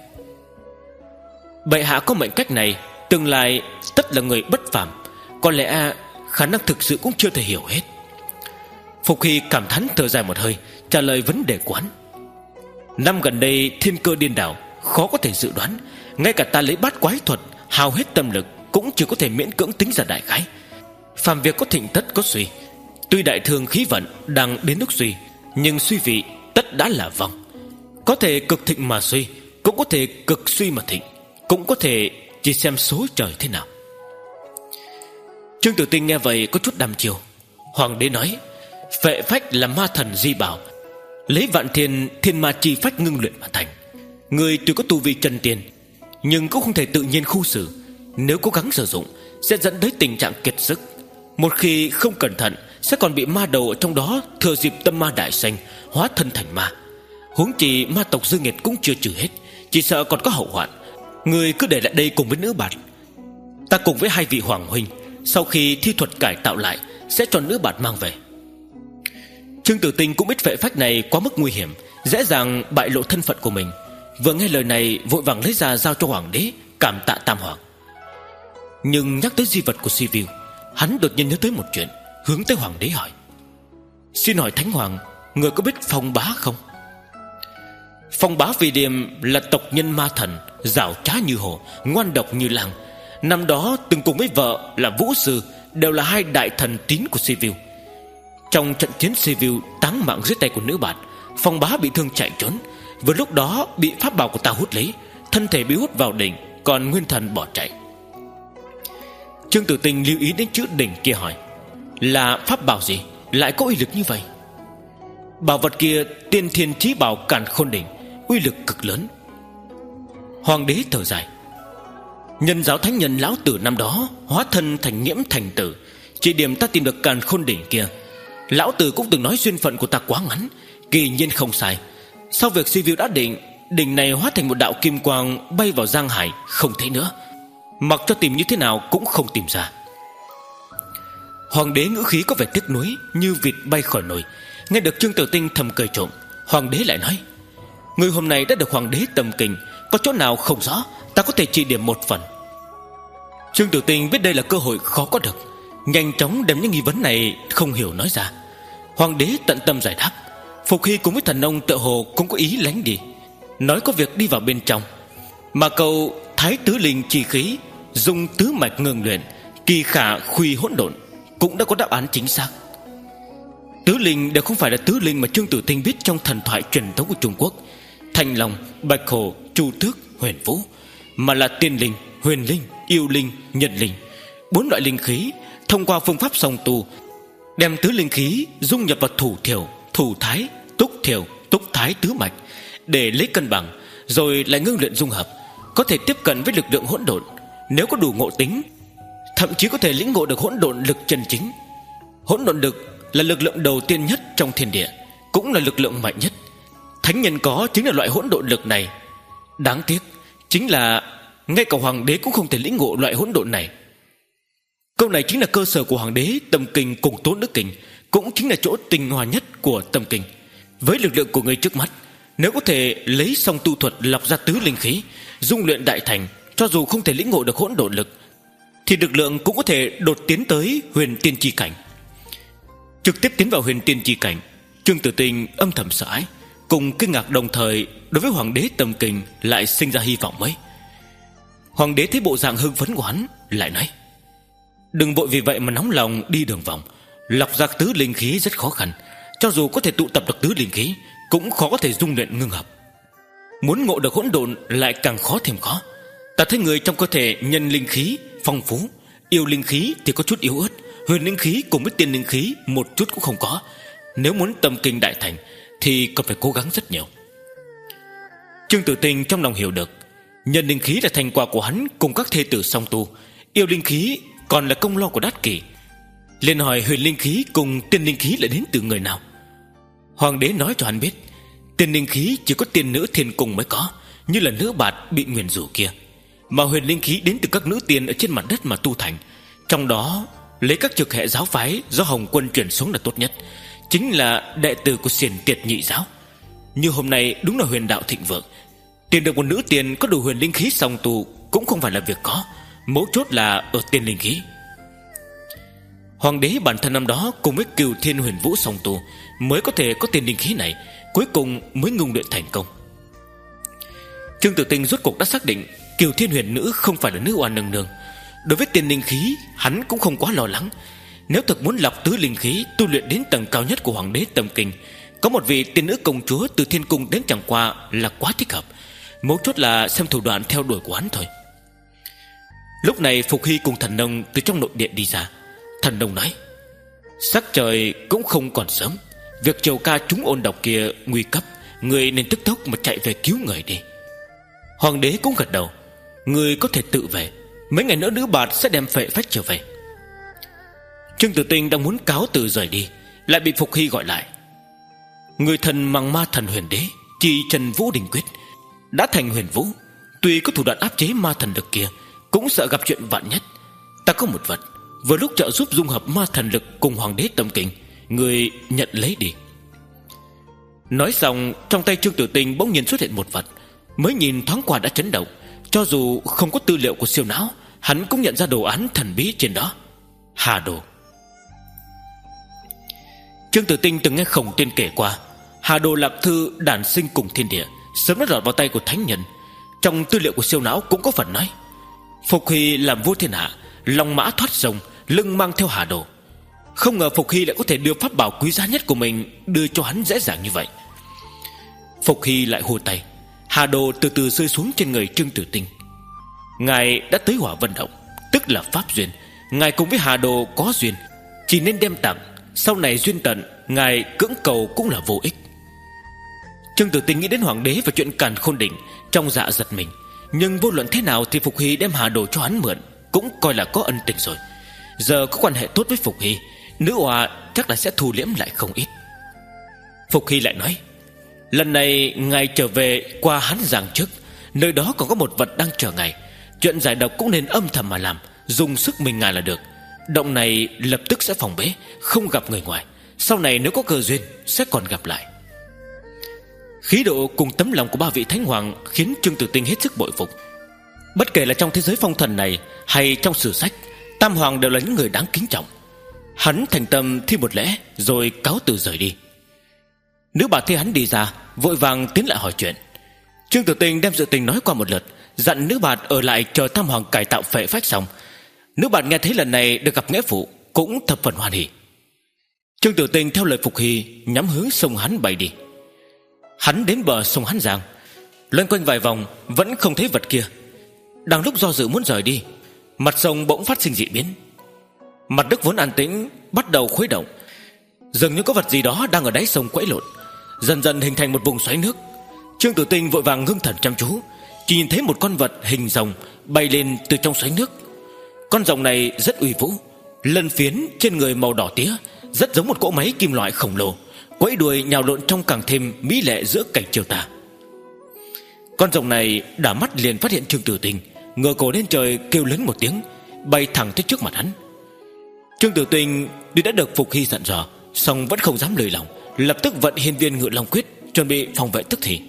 Bệ hạ có mệnh cách này, tương lai tất là người bất phàm. Có lẽ khả năng thực sự cũng chưa thể hiểu hết. Phục Hy cảm thán thở dài một hơi, trả lời vấn đề quán. Năm gần đây thiên cơ điên đảo, khó có thể dự đoán. Ngay cả ta lấy bát quái thuật, hao hết tâm lực, cũng chỉ có thể miễn cưỡng tính ra đại khái. Phàm việc có thịnh tất có suy. Tuy đại thương khí vận đang đến lúc suy, nhưng suy vị tất đã là vong. Có thể cực thịnh mà suy, cũng có thể cực suy mà thịnh, cũng có thể chỉ xem số trời thế nào. Trương Tử Tinh nghe vậy có chút đăm chiêu. Hoàng đế nói phệ phách là ma thần di bảo, lấy vạn thiên thiên ma chi phách ngưng luyện mà thành. Người tuy có tu vi chân tiền, nhưng cũng không thể tự nhiên khu xử. Nếu cố gắng sử dụng sẽ dẫn tới tình trạng kiệt sức. Một khi không cẩn thận sẽ còn bị ma đầu ở trong đó thừa dịp tâm ma đại sanh, hóa thân thành ma. Huống chi ma tộc dư nghiệt cũng chưa trừ hết, chỉ sợ còn có hậu hoạn. Người cứ để lại đây cùng với nữ bạt. Ta cùng với hai vị hoàng huynh, sau khi thi thuật cải tạo lại, sẽ cho nữ bạt mang về. Trương Tử Tinh cũng biết phệ phách này quá mức nguy hiểm, dễ dàng bại lộ thân phận của mình. Vừa nghe lời này vội vàng lấy ra giao cho hoàng đế, cảm tạ tam hoàng. Nhưng nhắc tới di vật của Sibiu, hắn đột nhiên nhớ tới một chuyện, hướng tới hoàng đế hỏi: xin hỏi Thánh Hoàng, người có biết Phong Bá không? Phong Bá vì điềm là tộc nhân ma thần, giảo trá như hổ, ngoan độc như lang. Năm đó từng cùng với vợ là Vũ Sư, đều là hai đại thần tín của Sibiu. Trong trận chiến Sibiu táng mạng dưới tay của nữ bạt, Phong Bá bị thương chạy trốn. Vừa lúc đó bị pháp bảo của ta hút lấy, thân thể bị hút vào đỉnh, còn nguyên thần bỏ chạy. Trương Tử Tinh lưu ý đến chữ đỉnh kia hỏi: là pháp bảo gì lại có uy lực như vậy? Bảo vật kia tiên thiên chí bảo Càn Khôn Đỉnh, uy lực cực lớn. Hoàng đế thở dài: nhân giáo thánh nhân lão tử năm đó hóa thân thành Nghiễm Thành Tử, chỉ điểm ta tìm được Càn Khôn Đỉnh kia. Lão tử cũng từng nói duyên phận của ta quá ngắn, kỳ nhiên không sai. Sau việc Sibiu đã định, đỉnh này hóa thành một đạo kim quang bay vào Giang Hải, không thấy nữa. Mặc cho tìm như thế nào cũng không tìm ra. Hoàng đế ngữ khí có vẻ tiếc nuối, như vịt bay khỏi nồi. Nghe được Trương Tử Tinh thầm cười trộm, hoàng đế lại nói: người hôm nay đã được hoàng đế tầm kinh, có chỗ nào không rõ ta có thể chỉ điểm một phần. Trương Tử Tinh biết đây là cơ hội khó có được, nhanh chóng đem những nghi vấn này không hiểu nói ra. Hoàng đế tận tâm giải đáp. Phục Hy cùng với thần nông tựa hồ cũng có ý lánh đi, nói có việc đi vào bên trong. Mà câu thái tứ linh chi khí, dung tứ mạch ngừng luyện, kỳ khả khuy hỗn độn cũng đã có đáp án chính xác. Tứ linh đều không phải là tứ linh mà Trương Tử Tinh biết trong thần thoại truyền thống của Trung Quốc, Thanh Long, Bạch Hổ, Chu Tước, Huyền Vũ, mà là tiên linh, huyền linh, yêu linh, nhân linh. Bốn loại linh khí thông qua phương pháp song tu, đem tứ linh khí dung nhập vào thủ thiểu, thủ thái, túc thiểu, túc thái tứ mạch để lấy cân bằng, rồi lại ngưng luyện dung hợp, có thể tiếp cận với lực lượng hỗn độn. Nếu có đủ ngộ tính, thậm chí có thể lĩnh ngộ được hỗn độn lực chân chính. Hỗn độn lực là lực lượng đầu tiên nhất trong thiên địa, cũng là lực lượng mạnh nhất. Thánh nhân có chính là loại hỗn độn lực này. Đáng tiếc chính là ngay cả hoàng đế cũng không thể lĩnh ngộ loại hỗn độn này. Câu này chính là cơ sở của hoàng đế tâm kinh cùng tố nữ kinh, cũng chính là chỗ tinh hoa nhất của tâm kinh. Với lực lượng của người trước mắt, nếu có thể lấy song tu thuật lọc ra tứ linh khí, dung luyện đại thành, cho dù không thể lĩnh ngộ được hỗn độn lực, thì lực lượng cũng có thể đột tiến tới huyền tiên chi cảnh. Trực tiếp tiến vào huyền tiên chi cảnh, Trương Tử Tinh âm thầm sợ hãi, cùng kinh ngạc đồng thời. Đối với hoàng đế tâm kinh lại sinh ra hy vọng mới. Hoàng đế thấy bộ dạng hưng phấn của hắn, lại nói: đừng vội vì vậy mà nóng lòng đi đường vòng. Lọc ra tứ linh khí rất khó khăn, cho dù có thể tụ tập được tứ linh khí, cũng khó có thể dung luyện ngưng hợp. Muốn ngộ được hỗn độn lại càng khó thêm khó. Ta thấy người trong cơ thể nhân linh khí phong phú, yêu linh khí thì có chút yếu ớt, huyền linh khí cùng với tiên linh khí một chút cũng không có. Nếu muốn tâm kinh đại thành thì còn phải cố gắng rất nhiều. Trương Tử Tinh trong lòng hiểu được, Nhân linh khí là thành quả của hắn cùng các thê tử song tu, yêu linh khí còn là công lao của Đát Kỷ. Liền hỏi huyền linh khí cùng tiên linh khí là đến từ người nào. Hoàng đế nói cho hắn biết tiên linh khí chỉ có tiên nữ thiên cung mới có, như là nữ bạt bị nguyền rủa kia, mà huyền linh khí đến từ các nữ tiên ở trên mặt đất mà tu thành. Trong đó lấy các trực hệ giáo phái do Hồng Quân truyền xuống là tốt nhất, chính là đệ tử của Xiển Tiệt Nhị giáo. Như hôm nay đúng là huyền đạo thịnh vượng, tìm được một nữ tiên có đủ huyền linh khí song tu cũng không phải là việc khó, mấu chốt là ở tiên linh khí. Hoàng đế bản thân năm đó cùng với Cửu Thiên Huyền Vũ song tu mới có thể có tiên linh khí này, cuối cùng mới ngưng luyện thành công. Trương Tử Tinh rốt cuộc đã xác định Cửu Thiên Huyền Nữ không phải là nữ oan nương nương. Đối với tiên linh khí hắn cũng không quá lo lắng. Nếu thực muốn lọc tứ linh khí tu luyện đến tầng cao nhất của Hoàng đế Tâm Kinh, có một vị tiên nữ công chúa từ thiên cung đến chẳng qua là quá thích hợp. Mấu chốt là xem thủ đoạn theo đuổi của hắn thôi. Lúc này Phục Hy cùng Thần Nông từ trong nội điện đi ra. Thần Nông nói: sắc trời cũng không còn sớm, việc triều ca chúng ôn độc kia nguy cấp, người nên tức tốc mà chạy về cứu người đi. Hoàng đế cũng gật đầu: người có thể tự về, mấy ngày nữa nữ bạt sẽ đem phệ phách trở về. Trương Tử Tinh đang muốn cáo từ rời đi, lại bị Phục Hy gọi lại. Người thần Mằng Ma Thần Huyền Đế chỉ Trần Vũ Đình Quyết đã thành huyền vũ, tuy có thủ đoạn áp chế ma thần lực kia, cũng sợ gặp chuyện vạn nhất. Ta có một vật vừa lúc trợ giúp dung hợp ma thần lực cùng Hoàng đế Tâm Kinh, người nhận lấy đi. Nói xong, trong tay Trương Tử Tinh bỗng nhiên xuất hiện một vật, mới nhìn thoáng qua đã chấn động. Cho dù không có tư liệu của siêu não, hắn cũng nhận ra đồ án thần bí trên đó: Hà Đồ. Trương Tử Tinh từng nghe Khổng Tiên kể qua, Hà Đồ lạc thư đản sinh cùng thiên địa, sớm đã lọt vào tay của thánh nhân. Trong tư liệu của siêu não cũng có phần nói Phục Hy làm vua thiên hạ, long mã thoát sông, lưng mang theo Hà Đồ. Không ngờ Phục Hy lại có thể đưa pháp bảo quý giá nhất của mình đưa cho hắn dễ dàng như vậy. Phục Hy lại hô tay, Hà Đồ từ từ rơi xuống trên người Trương Tử Tinh. Ngài đã tới Hỏa Vân Động, tức là pháp duyên. Ngài cùng với Hà Đồ có duyên, chỉ nên đem tặng. Sau này duyên tận, ngài cưỡng cầu cũng là vô ích. Trương Tử Tinh nghĩ đến Hoàng đế và chuyện Càn Khôn Đỉnh, trong dạ giật mình. Nhưng vô luận thế nào thì Phục Hy đem Hà Đồ cho hắn mượn cũng coi là có ân tình rồi. Giờ có quan hệ tốt với Phục Hy, nữ oa chắc là sẽ thu liễm lại không ít. Phục Hy lại nói: lần này ngài trở về qua Hán Giang trước, nơi đó còn có một vật đang chờ ngài. Chuyện giải độc cũng nên âm thầm mà làm, dùng sức mình ngài là được. Động này lập tức sẽ phòng bế, không gặp người ngoài. Sau này nếu có cơ duyên sẽ còn gặp lại. Khí độ cùng tấm lòng của ba vị thánh hoàng khiến Trương Tử Tinh hết sức bội phục. Bất kể là trong thế giới phong thần này hay trong sử sách, tam hoàng đều là những người đáng kính trọng. Hắn thành tâm thi một lễ rồi cáo từ rời đi. Nữ bà thấy hắn đi ra, vội vàng tiến lại hỏi chuyện. Trương Tử Tinh đem sự tình nói qua một lượt, dặn nữ bạt ở lại chờ tam hoàng cải tạo phệ phách xong. Nữ bạt nghe thấy lần này được gặp nghĩa phụ cũng thập phần hoan hỉ. Trương Tử Tinh theo lời Phục Hy nhắm hướng sông Hán bay đi. Hắn đến bờ sông Hán Giang, loanh quanh vài vòng vẫn không thấy vật kia. Đang lúc do dự muốn rời đi, mặt sông bỗng phát sinh dị biến. Mặt đất vốn an tĩnh bắt đầu khuấy động, dường như có vật gì đó đang ở đáy sông quẫy lộn, dần dần hình thành một vùng xoáy nước. Trương Tử Tinh vội vàng ngưng thần chăm chú, chỉ nhìn thấy một con vật hình rồng bay lên từ trong xoáy nước. Con rồng này rất uy vũ, lân phiến trên người màu đỏ tía, rất giống một cỗ máy kim loại khổng lồ, quẫy đuôi nhào lộn trong càng thêm mỹ lệ giữa cảnh chiều tà. Con rồng này đảo mắt liền phát hiện Trương Tử Tinh, ngửa cổ lên trời kêu lớn một tiếng, bay thẳng tới trước mặt hắn. Trương Tử Tinh tuy đã được Phục Hy dặn dò, song vẫn không dám lười lòng, lập tức vận hiên viên Ngự Long Quyết, chuẩn bị phòng vệ tức thì.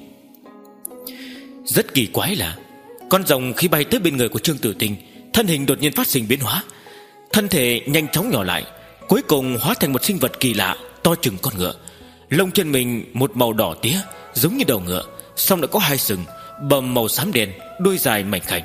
Rất kỳ quái là con rồng khi bay tới bên người của Trương Tử Tinh, thân hình đột nhiên phát sinh biến hóa, thân thể nhanh chóng nhỏ lại, cuối cùng hóa thành một sinh vật kỳ lạ to chừng con ngựa. Lông chân mình một màu đỏ tía giống như đầu ngựa, song lại có hai sừng, bầm màu xám đen, đuôi dài mảnh khảnh.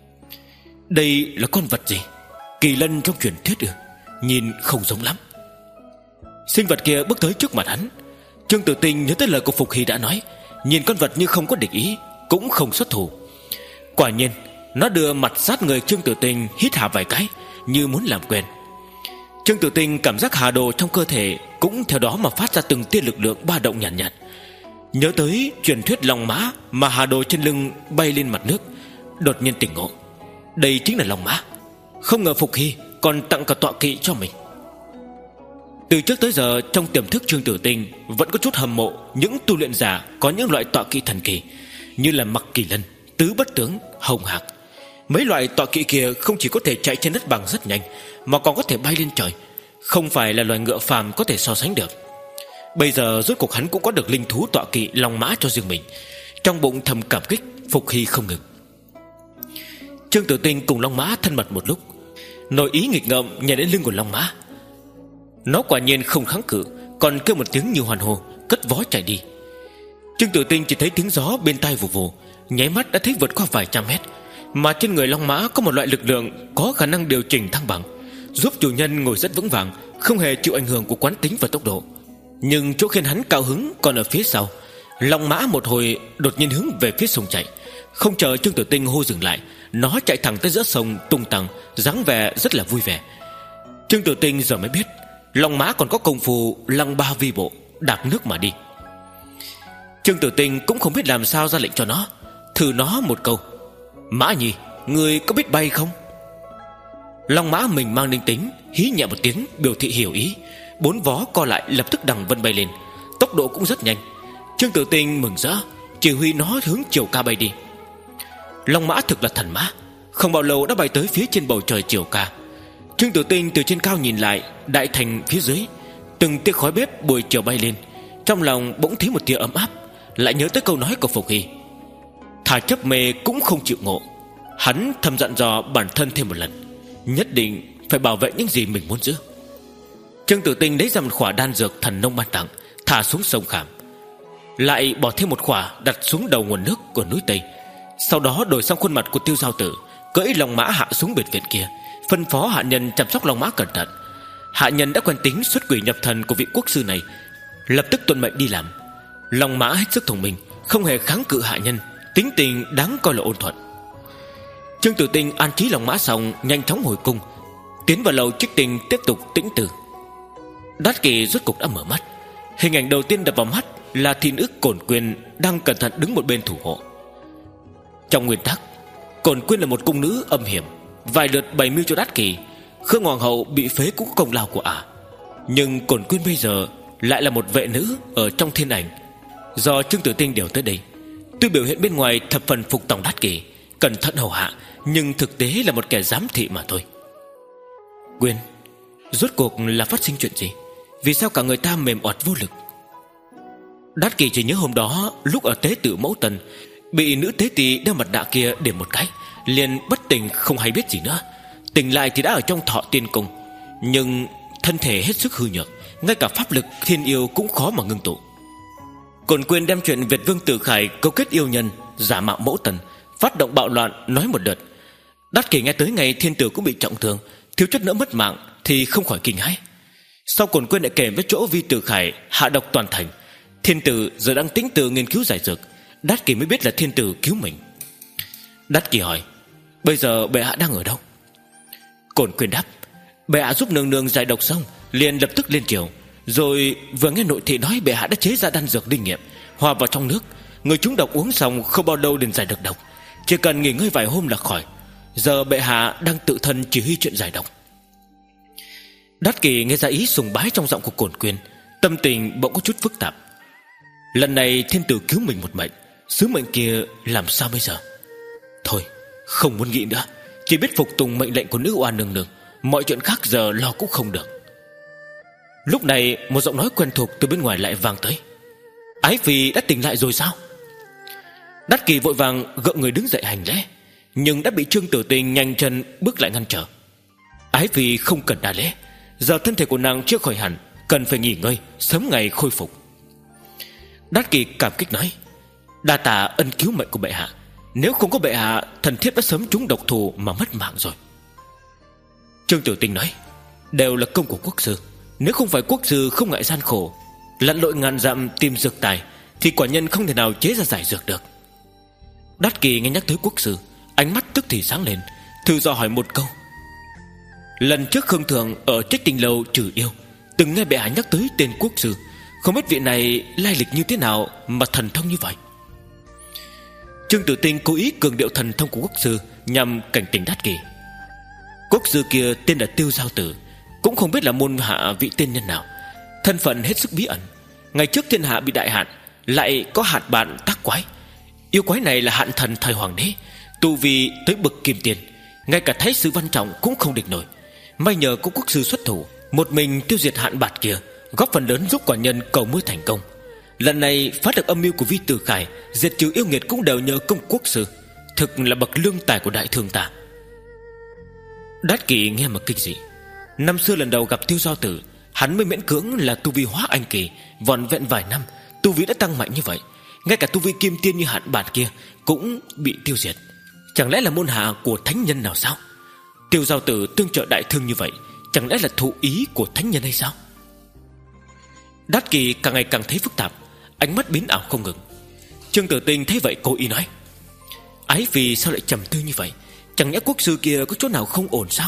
Đây là con vật gì? Kỳ lân trong truyền thuyết ư? Nhìn không giống lắm. Sinh vật kia bước tới trước mặt hắn. Trương Tử Tinh nhớ tới lời của Phục Hy đã nói, nhìn con vật như không có địch ý, cũng không xuất thủ. Quả nhiên nó đưa mặt sát người Trương Tử Tinh, hít hà vài cái như muốn làm quen. Trương Tử Tinh cảm giác hà đồ trong cơ thể cũng theo đó mà phát ra từng tia lực lượng ba động nhàn nhạt, nhạt. Nhớ tới truyền thuyết long mã mà hà đồ trên lưng bay lên mặt nước, đột nhiên tỉnh ngộ. Đây chính là Long Mã. Không ngờ Phục Hy còn tặng cả tọa kỵ cho mình. Từ trước tới giờ trong tiềm thức Trương Tử Tinh vẫn có chút hâm mộ những tu luyện giả có những loại tọa kỵ thần kỳ, như là Mặc Kỳ Lân, Tứ Bất Tướng, Hồng Hạc. Mấy loại tọa kỵ kia không chỉ có thể chạy trên đất bằng rất nhanh, mà còn có thể bay lên trời, không phải là loài ngựa phàm có thể so sánh được. Bây giờ rốt cuộc hắn cũng có được linh thú tọa kỵ Long Mã cho riêng mình. Trong bụng thầm cảm kích Phục Hy không ngừng. Trương Tử Tinh cùng Long Mã thân mật một lúc, nội ý nghịch ngợm nhảy đến lưng của Long Mã. Nó quả nhiên không kháng cự, còn kêu một tiếng như hoàn hồ, cất vó chạy đi. Trương Tử Tinh chỉ thấy tiếng gió bên tai vù vù, nháy mắt đã thấy vượt qua vài trăm mét, mà trên người Long Mã có một loại lực lượng có khả năng điều chỉnh thăng bằng, giúp chủ nhân ngồi rất vững vàng, không hề chịu ảnh hưởng của quán tính và tốc độ. Nhưng chỗ khiến hắn cao hứng còn ở phía sau. Long Mã một hồi đột nhiên hướng về phía sông chạy. Không chờ Trương Tử Tinh hô dừng lại, nó chạy thẳng tới giữa sông tung tăng, dáng vẻ rất là vui vẻ. Trương Tử Tinh giờ mới biết Long Mã còn có công phu lăng ba vi bộ, đạp nước mà đi. Trương Tử Tinh cũng không biết làm sao ra lệnh cho nó, thử nó một câu: Mã Nhi, người có biết bay không? Long Mã mình mang linh tính, hí nhẹ một tiếng biểu thị hiểu ý. Bốn vó co lại lập tức đằng vân bay lên, tốc độ cũng rất nhanh. Trương Tử Tinh mừng rỡ, chỉ huy nó hướng chiều ca bay đi. Long Mã thực là thần mã, không bao lâu đã bay tới phía trên bầu trời chiều ca. Trương Tử Tinh từ trên cao nhìn lại đại thành phía dưới, từng tia khói bếp buổi chiều bay lên, trong lòng bỗng thấy một tia ấm áp, lại nhớ tới câu nói của Phục Hy: thà chấp mê cũng không chịu ngộ. Hắn thầm dặn dò bản thân thêm một lần, nhất định phải bảo vệ những gì mình muốn giữ. Trương Tử Tinh lấy ra một khỏa đan dược thần nông ban tặng, thả xuống sông Khảm, lại bỏ thêm một khỏa đặt xuống đầu nguồn nước của núi Tây. Sau đó đổi sang khuôn mặt của Tiêu Giao Tử, cưỡi Long Mã hạ xuống biệt viện kia, phân phó hạ nhân chăm sóc Long Mã cẩn thận. Hạ nhân đã quen tính xuất quỷ nhập thần của vị quốc sư này, lập tức tuân mệnh đi làm. Long Mã hết sức thông minh, không hề kháng cự hạ nhân, tính tình đáng coi là ôn thuận. Trương Tử Tinh an trí Long Mã xong, nhanh chóng hồi cung, tiến vào lầu Trích Tinh tiếp tục tĩnh tử. Đát Kỷ rốt cục đã mở mắt. Hình ảnh đầu tiên đập vào mắt là thị nữ Cổn Quyên đang cẩn thận đứng một bên thủ hộ. Trong nguyên tắc, Cổn Quyên là một cung nữ âm hiểm, vài lượt bày mưu cho Đát Kỷ. Khương Hoàng hậu bị phế cũng có công lao của ả, à. Nhưng Cổn Quyên bây giờ lại là một vệ nữ ở trong thiên ảnh, do Trương Tử Tinh điều tới đây. Tuy biểu hiện bên ngoài thập phần phục tòng Đát Kỷ, cẩn thận hầu hạ, nhưng thực tế là một kẻ giám thị mà thôi. Quyên, rốt cuộc là phát sinh chuyện gì? Vì sao cả người ta mềm oặt vô lực? Đát Kỷ chỉ nhớ hôm đó lúc ở tế tự Mẫu Tần, bị nữ tế tỳ đeo mặt nạ kia điểm một cái, liền bất tỉnh không hay biết gì nữa. Tỉnh lại thì đã ở trong Thọ Tiên Cung, nhưng thân thể hết sức hư nhược, ngay cả pháp lực thiên yêu cũng khó mà ngưng tụ. Cổn Quyên đem chuyện Việt Vương Tử Khải câu kết yêu nhân, giả mạo Mẫu Tần, phát động bạo loạn nói một đợt. Đát Kỷ nghe tới ngày thiên tử cũng bị trọng thương, thiếu chút nữa mất mạng thì không khỏi kinh hãi. Sau Cổn Quyên lại kể với chỗ Vi Tử Khải hạ độc toàn thành, thiên tử giờ đang tính từ nghiên cứu giải dược. Đát Kỷ mới biết là thiên tử cứu mình. Đát Kỷ hỏi: bây giờ bệ hạ đang ở đâu? Cổn Quyên đáp: bệ hạ giúp nương nương giải độc xong, liền lập tức lên triều. Rồi vừa nghe nội thị nói bệ hạ đã chế ra đan dược linh nghiệm, hòa vào trong nước, người chúng độc uống xong không bao lâu liền giải được độc, chỉ cần nghỉ ngơi vài hôm là khỏi. Giờ bệ hạ đang tự thân chỉ huy chuyện giải độc. Đát Kỷ nghe ra ý sùng bái trong giọng của Cổn Quyên, tâm tình bỗng có chút phức tạp. Lần này thiên tử cứu mình một mệnh, sứ mệnh kia làm sao bây giờ? Thôi, không muốn nghĩ nữa, chỉ biết phục tùng mệnh lệnh của nữ oan nương nương, mọi chuyện khác giờ lo cũng không được. Lúc này một giọng nói quen thuộc từ bên ngoài lại vang tới: Ái phi đã tỉnh lại rồi sao? Đát Kỷ vội vàng gượng người đứng dậy hành lễ, nhưng đã bị Trương Tử Tinh nhanh chân bước lại ngăn trở. Ái phi không cần đa lễ, giờ thân thể của nàng chưa khỏi hẳn, cần phải nghỉ ngơi, sớm ngày khôi phục. Đát Kỷ cảm kích nói: đa tạ ân cứu mệnh của bệ hạ, nếu không có bệ hạ, thần thiếp đã sớm trúng độc thù mà mất mạng rồi. Trương Tử Tinh nói: đều là công của quốc sư, nếu không phải quốc sư không ngại gian khổ, lặn lội ngàn dặm tìm dược tài, thì quả nhân không thể nào chế ra giải dược được. Đát Kỷ nghe nhắc tới quốc sư, ánh mắt tức thì sáng lên, thử dò hỏi một câu: lần trước Khương Thượng ở Trích Tinh lâu trừ yêu, từng nghe bệ hạ nhắc tới tên quốc sư, không biết vị này lai lịch như thế nào mà thần thông như vậy. Trương Tử Tinh cố ý cường điệu thần thông của quốc sư nhằm cảnh tỉnh Đát Kỳ. Quốc sư kia tên là Tiêu Giao Tử, cũng không biết là môn hạ vị tiên nhân nào, thân phận hết sức bí ẩn. Ngày trước thiên hạ bị đại hạn, lại có hạt bạn tác quái. Yêu quái này là hạn thần thời hoàng đế, tu vi tới bậc kim tiền, ngay cả thái sư Văn Trọng cũng không địch nổi. May nhờ có quốc sư xuất thủ, một mình tiêu diệt hạn bạt kia, góp phần lớn giúp quả nhân cầu mưa thành công. Lần này phá được âm mưu của Vi Tử Khải, diệt trừ yêu nghiệt cũng đều nhờ công quốc sư, thực là bậc lương tài của đại thương ta. Đát Kỷ nghe mà kinh dị. Năm xưa lần đầu gặp Tiêu Giao Tử, hắn mới miễn cưỡng là tu vi hóa anh kỳ, vỏn vẹn vài năm tu vi đã tăng mạnh như vậy. Ngay cả tu vi kim tiên như hạn bạt kia cũng bị tiêu diệt. Chẳng lẽ là môn hạ của thánh nhân nào sao? Tiêu Giao Tử tương trợ đại thương như vậy, chẳng lẽ là thụ ý của thánh nhân hay sao? Đát Kỳ càng ngày càng thấy phức tạp, ánh mắt biến ảo không ngừng. Trương Tử Tinh thấy vậy cố ý nói: Ái Phi sao lại trầm tư như vậy? Chẳng nhẽ quốc sư kia có chỗ nào không ổn sao?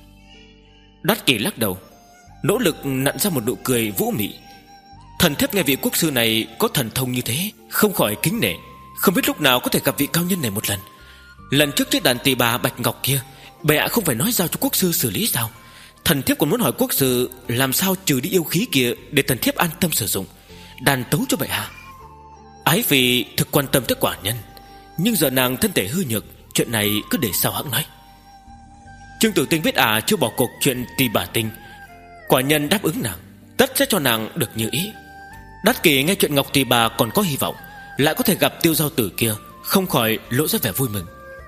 Đát Kỳ lắc đầu, nỗ lực nặn ra một nụ cười vũ mị. Thần thiếp nghe vị quốc sư này có thần thông như thế, không khỏi kính nể. Không biết lúc nào có thể gặp vị cao nhân này một lần. Lần trước chiếc đàn tỳ bà bạch ngọc kia, bệ hạ không phải nói giao cho quốc sư xử lý sao? Thần thiếp còn muốn hỏi quốc sư làm sao trừ đi yêu khí kia để thần thiếp an tâm sử dụng, đàn tấu cho bệ hạ. Ái Phi thực quan tâm tới quả nhân, nhưng giờ nàng thân thể hư nhược, chuyện này cứ để sau hãng nói. Trương Tử Tinh biết à chưa bỏ cuộc chuyện tỳ bà tinh, quả nhân đáp ứng nàng, tất sẽ cho nàng được như ý. Đát Kỳ nghe chuyện ngọc tỳ bà còn có hy vọng, lại có thể gặp Tiêu Giao Tử kia, không khỏi lộ ra vẻ vui mừng.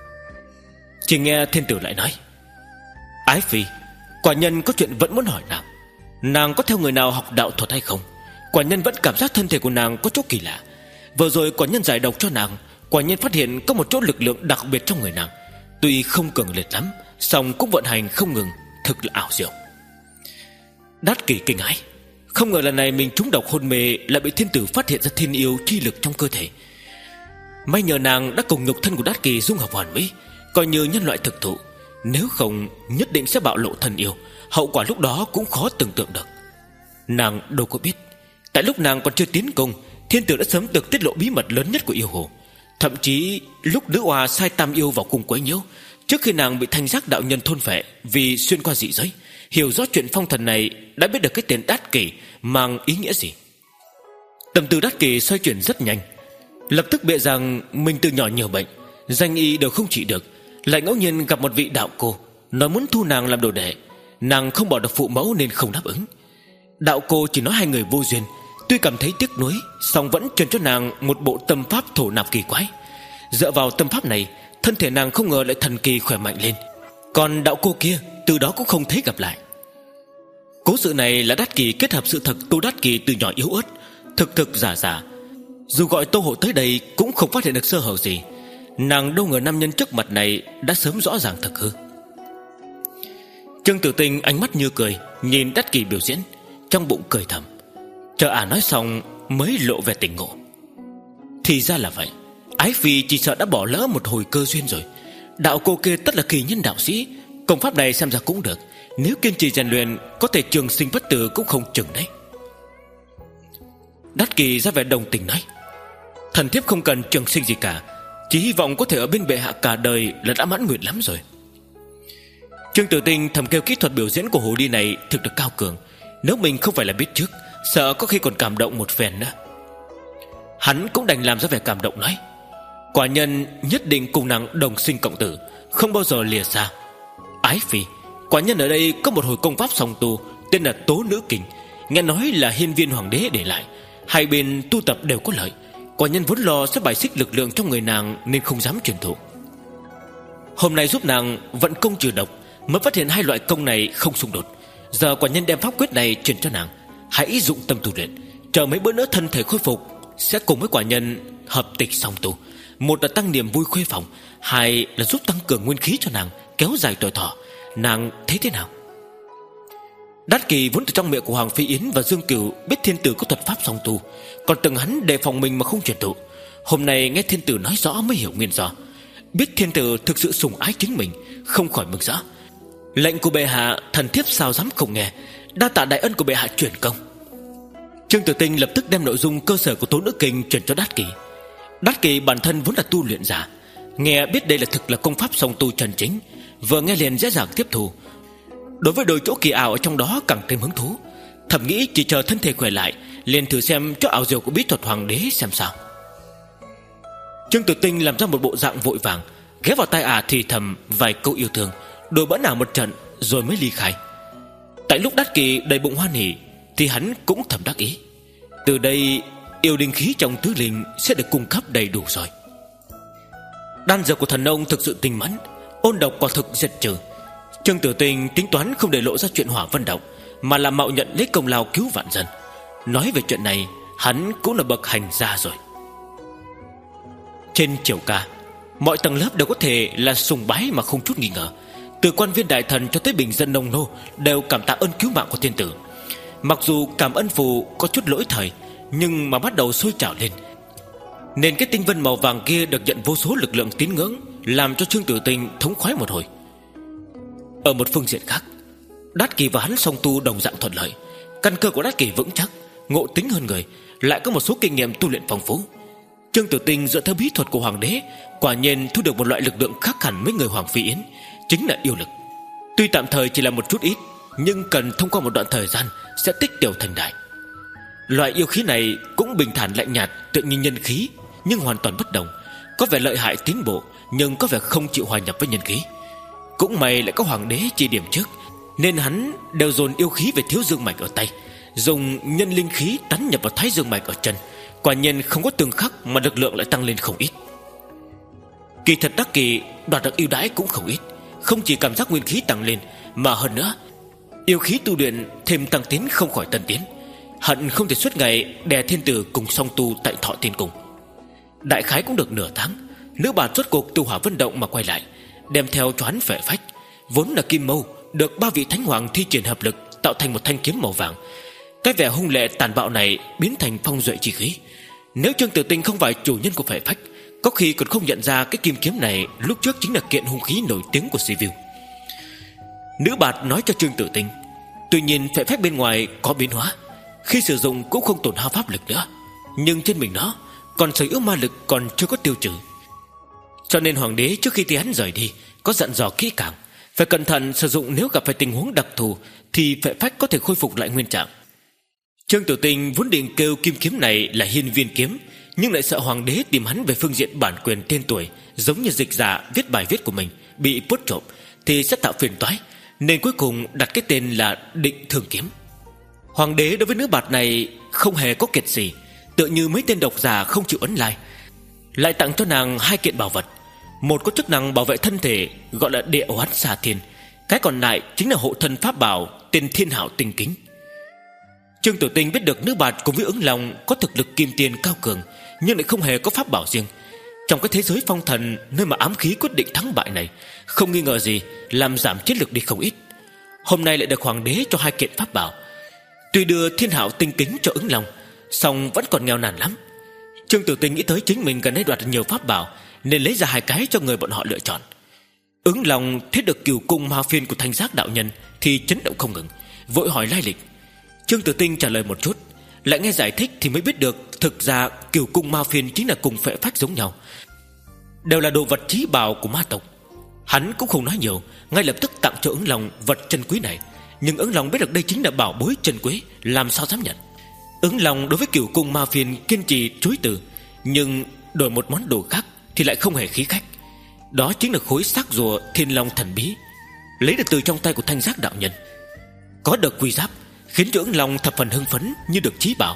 Chỉ nghe thiên tử lại nói: Ái Phi, quả nhân có chuyện vẫn muốn hỏi nàng. Nàng có theo người nào học đạo thuật hay không? Quả nhân vẫn cảm giác thân thể của nàng có chỗ kỳ lạ. Vừa rồi quả nhân giải độc cho nàng, quả nhân phát hiện có một chỗ lực lượng đặc biệt trong người nàng. Tuy không cường liệt lắm, song cũng vận hành không ngừng, thực là ảo diệu. Đát Kỳ kinh hãi, không ngờ lần này mình trúng độc hôn mê lại bị thiên tử phát hiện ra thiên yêu chi lực trong cơ thể. May nhờ nàng đã cùng nhục thân của Đát Kỳ dung hợp hoàn mỹ, coi như nhân loại thực thụ. Nếu không nhất định sẽ bạo lộ thần yêu, hậu quả lúc đó cũng khó tưởng tượng được. Nàng đâu có biết, tại lúc nàng còn chưa tiến công, thiên tử đã sớm được tiết lộ bí mật lớn nhất của yêu hồ. Thậm chí lúc nữ oa sai tam yêu vào cùng quấy nhiễu, trước khi nàng bị thanh giác đạo nhân thôn phệ vì xuyên qua dị giới, hiểu rõ chuyện phong thần này, đã biết được cái tên Đát Kỳ mang ý nghĩa gì. Tâm tư Đát Kỳ xoay chuyển rất nhanh, lập tức bịa rằng mình từ nhỏ nhiều bệnh, danh y đều không trị được, lại ngẫu nhiên gặp một vị đạo cô nói muốn thu nàng làm đồ đệ. Nàng không bỏ được phụ mẫu nên không đáp ứng. Đạo cô chỉ nói hai người vô duyên, tuy cảm thấy tiếc nuối, song vẫn truyền cho nàng một bộ tâm pháp thổ nạp kỳ quái. Dựa vào tâm pháp này, thân thể nàng không ngờ lại thần kỳ khỏe mạnh lên. Còn đạo cô kia từ đó cũng không thấy gặp lại. Cố sự này là Đát Kỳ kết hợp sự thật Tô Đát Kỳ từ nhỏ yếu ớt, thực thực giả giả. Dù gọi Tô Hộ tới đây cũng không phát hiện được sơ hở gì. Nàng đâu ngờ nam nhân trước mặt này đã sớm rõ ràng thực hư. Trương Tử Tinh ánh mắt như cười nhìn Đát Kỳ biểu diễn, trong bụng cười thầm. Chờ ả nói xong mới lộ vẻ tỉnh ngộ. Thì ra là vậy, Ái Phi chỉ sợ đã bỏ lỡ một hồi cơ duyên rồi. Đạo cô kia tất là kỳ nhân đạo sĩ, công pháp này xem ra cũng được, nếu kiên trì rèn luyện có thể trường sinh bất tử cũng không chừng đấy. Đát Kỳ ra vẻ đồng tình nói: Thần thiếp không cần trường sinh gì cả, chỉ hy vọng có thể ở bên bệ hạ cả đời là đã mãn nguyện lắm rồi. Trương Tử Tinh thầm kêu kỹ thuật biểu diễn của hồ ly này thực được cao cường, nếu mình không phải là biết trước, sợ có khi còn cảm động một phen nữa. Hắn cũng đành làm ra vẻ cảm động nói: Quả nhân nhất định cùng nàng đồng sinh cộng tử, không bao giờ lìa xa. Ái Phi, quả nhân ở đây có một hồi công pháp song tu, tên là Tố Nữ Kinh, nghe nói là hiên viên hoàng đế để lại, hai bên tu tập đều có lợi. Quả nhân vốn lo sẽ bài xích lực lượng trong người nàng nên không dám truyền thụ. Hôm nay giúp nàng vận công trừ độc, mới phát hiện hai loại công này không xung đột. Giờ quả nhân đem pháp quyết này truyền cho nàng, hãy dụng tâm tu luyện, chờ mấy bữa nữa thân thể khôi phục sẽ cùng với quả nhân hợp tịch song tu. Một là tăng niềm vui khuê phòng, hai là giúp tăng cường nguyên khí cho nàng, kéo dài tuổi thọ. Nàng thấy thế nào? Đát Kỳ vốn từ trong miệng của Hoàng Phi Yến và Dương Cửu biết thiên tử có thuật pháp song tu, còn từng hắn đề phòng mình mà không truyền thụ. Hôm nay nghe thiên tử nói rõ mới hiểu nguyên do, biết thiên tử thực sự sủng ái chính mình, không khỏi mừng rỡ. Lệnh của bệ hạ thần thiếp sao dám không nghe, đa tạ đại ân của bệ hạ truyền công. Trương Tử Tinh lập tức đem nội dung cơ sở của Tố Nữ Kinh truyền cho Đát Kỳ. Đát Kỳ bản thân vốn là tu luyện giả, nghe biết đây là thực là công pháp song tu chân chính, vừa nghe liền dễ dàng tiếp thu. Đối với đôi chỗ kỳ ảo ở trong đó càng thêm hứng thú, thầm nghĩ chỉ chờ thân thể khỏe lại, liền thử xem chỗ ảo diệu của bí thuật hoàng đế xem sao. Trương Tử Tinh làm ra một bộ dạng vội vàng, ghé vào tai ả thì thầm vài câu yêu thương, đùa bỡn ả một trận rồi mới ly khai. Tại lúc Đát Kỳ đầy bụng hoan hỉ thì hắn cũng thầm đắc ý, từ đây yêu linh khí trong tứ linh sẽ được cung cấp đầy đủ rồi. Đan dược của thần ông thực sự tinh mẫn, ôn độc quả thực diệt trừ. Trương Tử Tinh tính toán không để lộ ra chuyện Hỏa Vân Động, mà là mạo nhận lấy công lao cứu vạn dân. Nói về chuyện này, hắn cũng là bậc hành gia rồi. Trên triều ca, mọi tầng lớp đều có thể là sùng bái mà không chút nghi ngờ. Từ quan viên đại thần cho tới bình dân nông nô đều cảm tạ ơn cứu mạng của thiên tử. Mặc dù cảm ơn phù có chút lỗi thời, nhưng mà bắt đầu sôi trào lên, nên cái tinh vân màu vàng kia được nhận vô số lực lượng tín ngưỡng, làm cho Trương Tử Tinh thống khoái một hồi. Ở một phương diện khác, Đát Kỳ và hắn song tu đồng dạng thuận lợi. Căn cơ của Đát Kỳ vững chắc, ngộ tính hơn người, lại có một số kinh nghiệm tu luyện phong phú. Trương Tử Tinh dựa theo bí thuật của hoàng đế, quả nhiên thu được một loại lực lượng khác hẳn với người Hoàng Phi Yến, chính là yêu lực. Tuy tạm thời chỉ là một chút ít, nhưng cần thông qua một đoạn thời gian sẽ tích tiểu thành đại. Loại yêu khí này cũng bình thản lạnh nhạt, tự nhiên nhân khí, nhưng hoàn toàn bất đồng. Có vẻ lợi hại tiến bộ, nhưng có vẻ không chịu hòa nhập với nhân khí. Cũng may lại có hoàng đế chỉ điểm trước, nên hắn đều dồn yêu khí về thiếu dương mạch ở tay, dùng nhân linh khí tấn nhập vào thái dương mạch ở chân. Quả nhiên không có tương khắc mà lực lượng lại tăng lên không ít. Kỳ thật Đắc Kỳ đoạt được ưu đãi cũng không ít, không chỉ cảm giác nguyên khí tăng lên, mà hơn nữa yêu khí tu luyện thêm tăng tiến không khỏi tân tiến. Hận không thể suốt ngày đè thiên tử cùng song tu tại Thọ Tiên Cung. Đại khái cũng được nửa tháng, nữ bản rốt cuộc từ Hỏa Vân Động mà quay lại, đem theo cho hắn phệ phách, vốn là kim mâu, được ba vị thánh hoàng thi triển hợp lực tạo thành một thanh kiếm màu vàng. Cái vẻ hung lệ tàn bạo này biến thành phong duệ chi khí. Nếu Trương Tử Tinh không phải chủ nhân của phệ phách, có khi còn không nhận ra cái kim kiếm này lúc trước chính là kiện hung khí nổi tiếng của Sibiu. Nữ bạt nói cho Trương Tử Tinh, tuy nhiên phệ phách bên ngoài có biến hóa, khi sử dụng cũng không tổn hao pháp lực nữa, nhưng trên mình nó còn sở hữu ma lực còn chưa có tiêu trừ. Cho nên hoàng đế trước khi hắn rời đi có dặn dò kỹ càng, phải cẩn thận sử dụng, nếu gặp phải tình huống đặc thù thì phệ phách có thể khôi phục lại nguyên trạng. Trương Tử Tinh vốn định kêu kim kiếm này là hiên viên kiếm, nhưng lại sợ hoàng đế tìm hắn về phương diện bản quyền tên tuổi, giống như dịch giả viết bài viết của mình bị puốt trộm thì sẽ tạo phiền toái, nên cuối cùng đặt cái tên là Định Thương Kiếm. Hoàng đế đối với nữ bạt này không hề có kiệt gì, tựa như mấy tên độc giả không chịu ấn like, lại tặng cho nàng hai kiện bảo vật. Một có chức năng bảo vệ thân thể gọi là Địa Oán Xà Thiên, cái còn lại chính là hộ thân pháp bảo tên Thiên Hạo Tinh Kính. Trương Tử Tinh biết được nữ bạt cùng với Ứng Long có thực lực kim tiền cao cường, nhưng lại không hề có pháp bảo riêng. Trong cái thế giới phong thần, nơi mà ám khí quyết định thắng bại này, không nghi ngờ gì làm giảm chiến lực đi không ít. Hôm nay lại được hoàng đế cho hai kiện pháp bảo. Tuy đưa Thiên Hạo Tinh Kính cho Ứng Long, song vẫn còn nghèo nàn lắm. Trương Tử Tinh nghĩ tới chính mình gần đây đoạt được nhiều pháp bảo, nên lấy ra hai cái cho người bọn họ lựa chọn. Ứng Long thiết được cửu cung ma phiên của Thanh Giác đạo nhân thì chấn động không ngừng, vội hỏi lai lịch. Trương Tử Tinh trả lời một chút, lại nghe giải thích thì mới biết được thực ra cửu cung ma phiên chính là cùng phệ phách giống nhau, đều là đồ vật chí bảo của ma tộc. Hắn cũng không nói nhiều, ngay lập tức tặng cho Ứng Long vật chân quý này. Nhưng Ứng Long biết được đây chính là bảo bối chân quý, làm sao dám nhận. Ứng Long đối với cửu cung ma phiên kiên trì chối từ, nhưng đổi một món đồ khác thì lại không hề khí khách. Đó chính là khối xác rùa Thiên Long thần bí, lấy được từ trong tay của Thanh Giác đạo nhân. Có được quy giáp khiến cho Ứng Long thập phần hưng phấn như được chí bảo.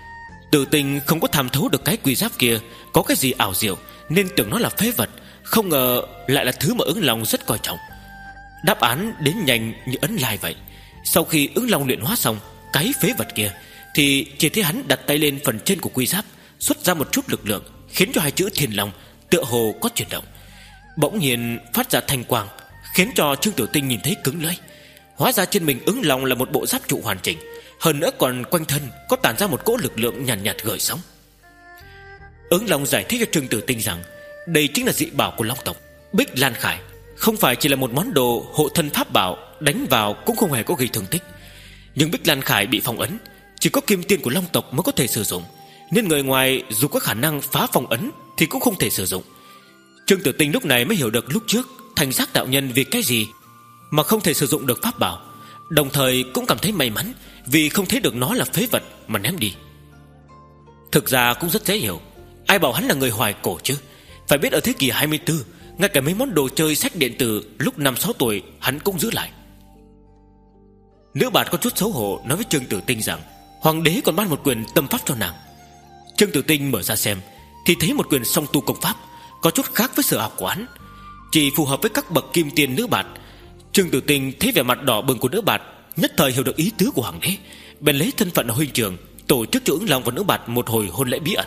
Tử Tinh không có tham thấu được cái quy giáp kia có cái gì ảo diệu, nên tưởng nó là phế vật, không ngờ lại là thứ mà Ứng Long rất coi trọng. Đáp án đến nhanh như ấn lai vậy. Sau khi Ứng Long luyện hóa xong cái phế vật kia, thì chỉ thấy hắn đặt tay lên phần trên của quy giáp, xuất ra một chút lực lượng, khiến cho hai chữ Thiên Long tựa hồ có chuyển động, bỗng nhiên phát ra thanh quang, khiến cho Trương Tử Tinh nhìn thấy cứng lưỡi. Hóa ra trên mình Ứng Long là một bộ giáp trụ hoàn chỉnh, hơn nữa còn quanh thân có tản ra một cỗ lực lượng nhàn nhạt, nhạt gợn sóng. Ứng Long giải thích cho Trương Tử Tinh rằng đây chính là dị bảo của Long tộc, Bích Lan Khải, không phải chỉ là một món đồ hộ thân pháp bảo, đánh vào cũng không hề có gây thương tích. Nhưng Bích Lan Khải bị phong ấn, chỉ có kim tiên của Long tộc mới có thể sử dụng, nên người ngoài dù có khả năng phá phong ấn thì cũng không thể sử dụng. Trương Tử Tinh lúc này mới hiểu được lúc trước Thanh Giác đạo nhân vì cái gì mà không thể sử dụng được pháp bảo, đồng thời cũng cảm thấy may mắn vì không thấy được nó là phế vật mà ném đi. Thực ra cũng rất dễ hiểu, ai bảo hắn là người hoài cổ chứ. Phải biết ở thế kỷ hai mươi tư, ngay cả mấy món đồ chơi sách điện tử lúc năm sáu tuổi hắn cũng giữ lại. Nữ bạt có chút xấu hổ nói với Trương Tử Tinh rằng hoàng đế còn ban một quyền tâm pháp cho nàng. Trương Tử Tinh mở ra xem thì thấy một quyền song tu công pháp có chút khác với sở học của hắn, chỉ phù hợp với các bậc kim tiền nữ bạt. Trương Tử Tinh thấy vẻ mặt đỏ bừng của nữ bạt, nhất thời hiểu được ý tứ của hoàng đế, bèn lấy thân phận huynh trưởng tổ chức cho Ứng Long và nữ bạt một hồi hôn lễ bí ẩn.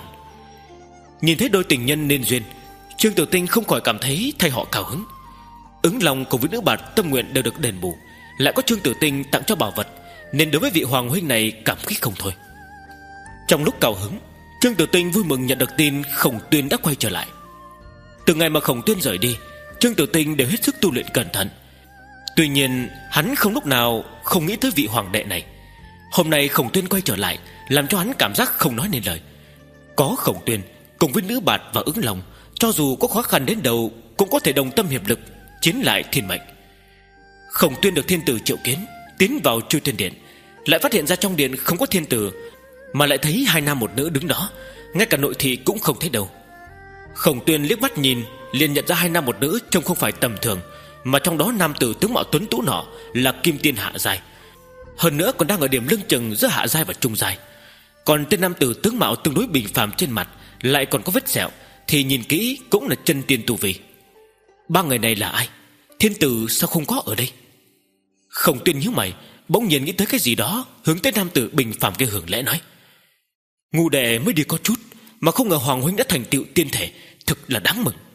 Nhìn thấy đôi tình nhân nên duyên, Trương Tử Tinh không khỏi cảm thấy thay họ cao hứng. Ứng Long cùng với nữ bạt tâm nguyện đều được đền bù, lại có Trương Tử Tinh tặng cho bảo vật, nên đối với vị hoàng huynh này cảm kích không thôi. Trong lúc cao hứng, Trương Tử Tinh vui mừng nhận được tin Khổng Tuyên đã quay trở lại. Từ ngày mà Khổng Tuyên rời đi, Trương Tử Tinh đều hết sức tu luyện cẩn thận. Tuy nhiên hắn không lúc nào không nghĩ tới vị hoàng đệ này. Hôm nay Khổng Tuyên quay trở lại làm cho hắn cảm giác không nói nên lời. Có Khổng Tuyên cùng với nữ bạt và Ứng Long, cho dù có khó khăn đến đâu cũng có thể đồng tâm hiệp lực chiến lại thiên mệnh. Khổng Tuyên được thiên tử triệu kiến, tiến vào Chư Thiên Điện, lại phát hiện ra trong điện không có thiên tử, mà lại thấy hai nam một nữ đứng đó, ngay cả nội thị cũng không thấy đâu. Khổng Tuyên liếc mắt nhìn liền nhận ra hai nam một nữ trông không phải tầm thường, mà trong đó nam tử tướng mạo tuấn tú nọ là kim tiên hạ giai, hơn nữa còn đang ở điểm lưng chừng giữa hạ giai và trung giai. Còn tên nam tử tướng mạo tương đối bình phàm trên mặt lại còn có vết sẹo, thì nhìn kỹ cũng là chân tiên tu vi. Ba người này là ai? Thiên tử sao không có ở đây? Khổng Tuyên nhíu mày, bỗng nhiên nghĩ tới cái gì đó, hướng tới nam tử bình phàm kia hưởng lễ nói: Ngu đệ mới đi có chút mà không ngờ hoàng huynh đã thành tựu tiên thể, thực là đáng mừng.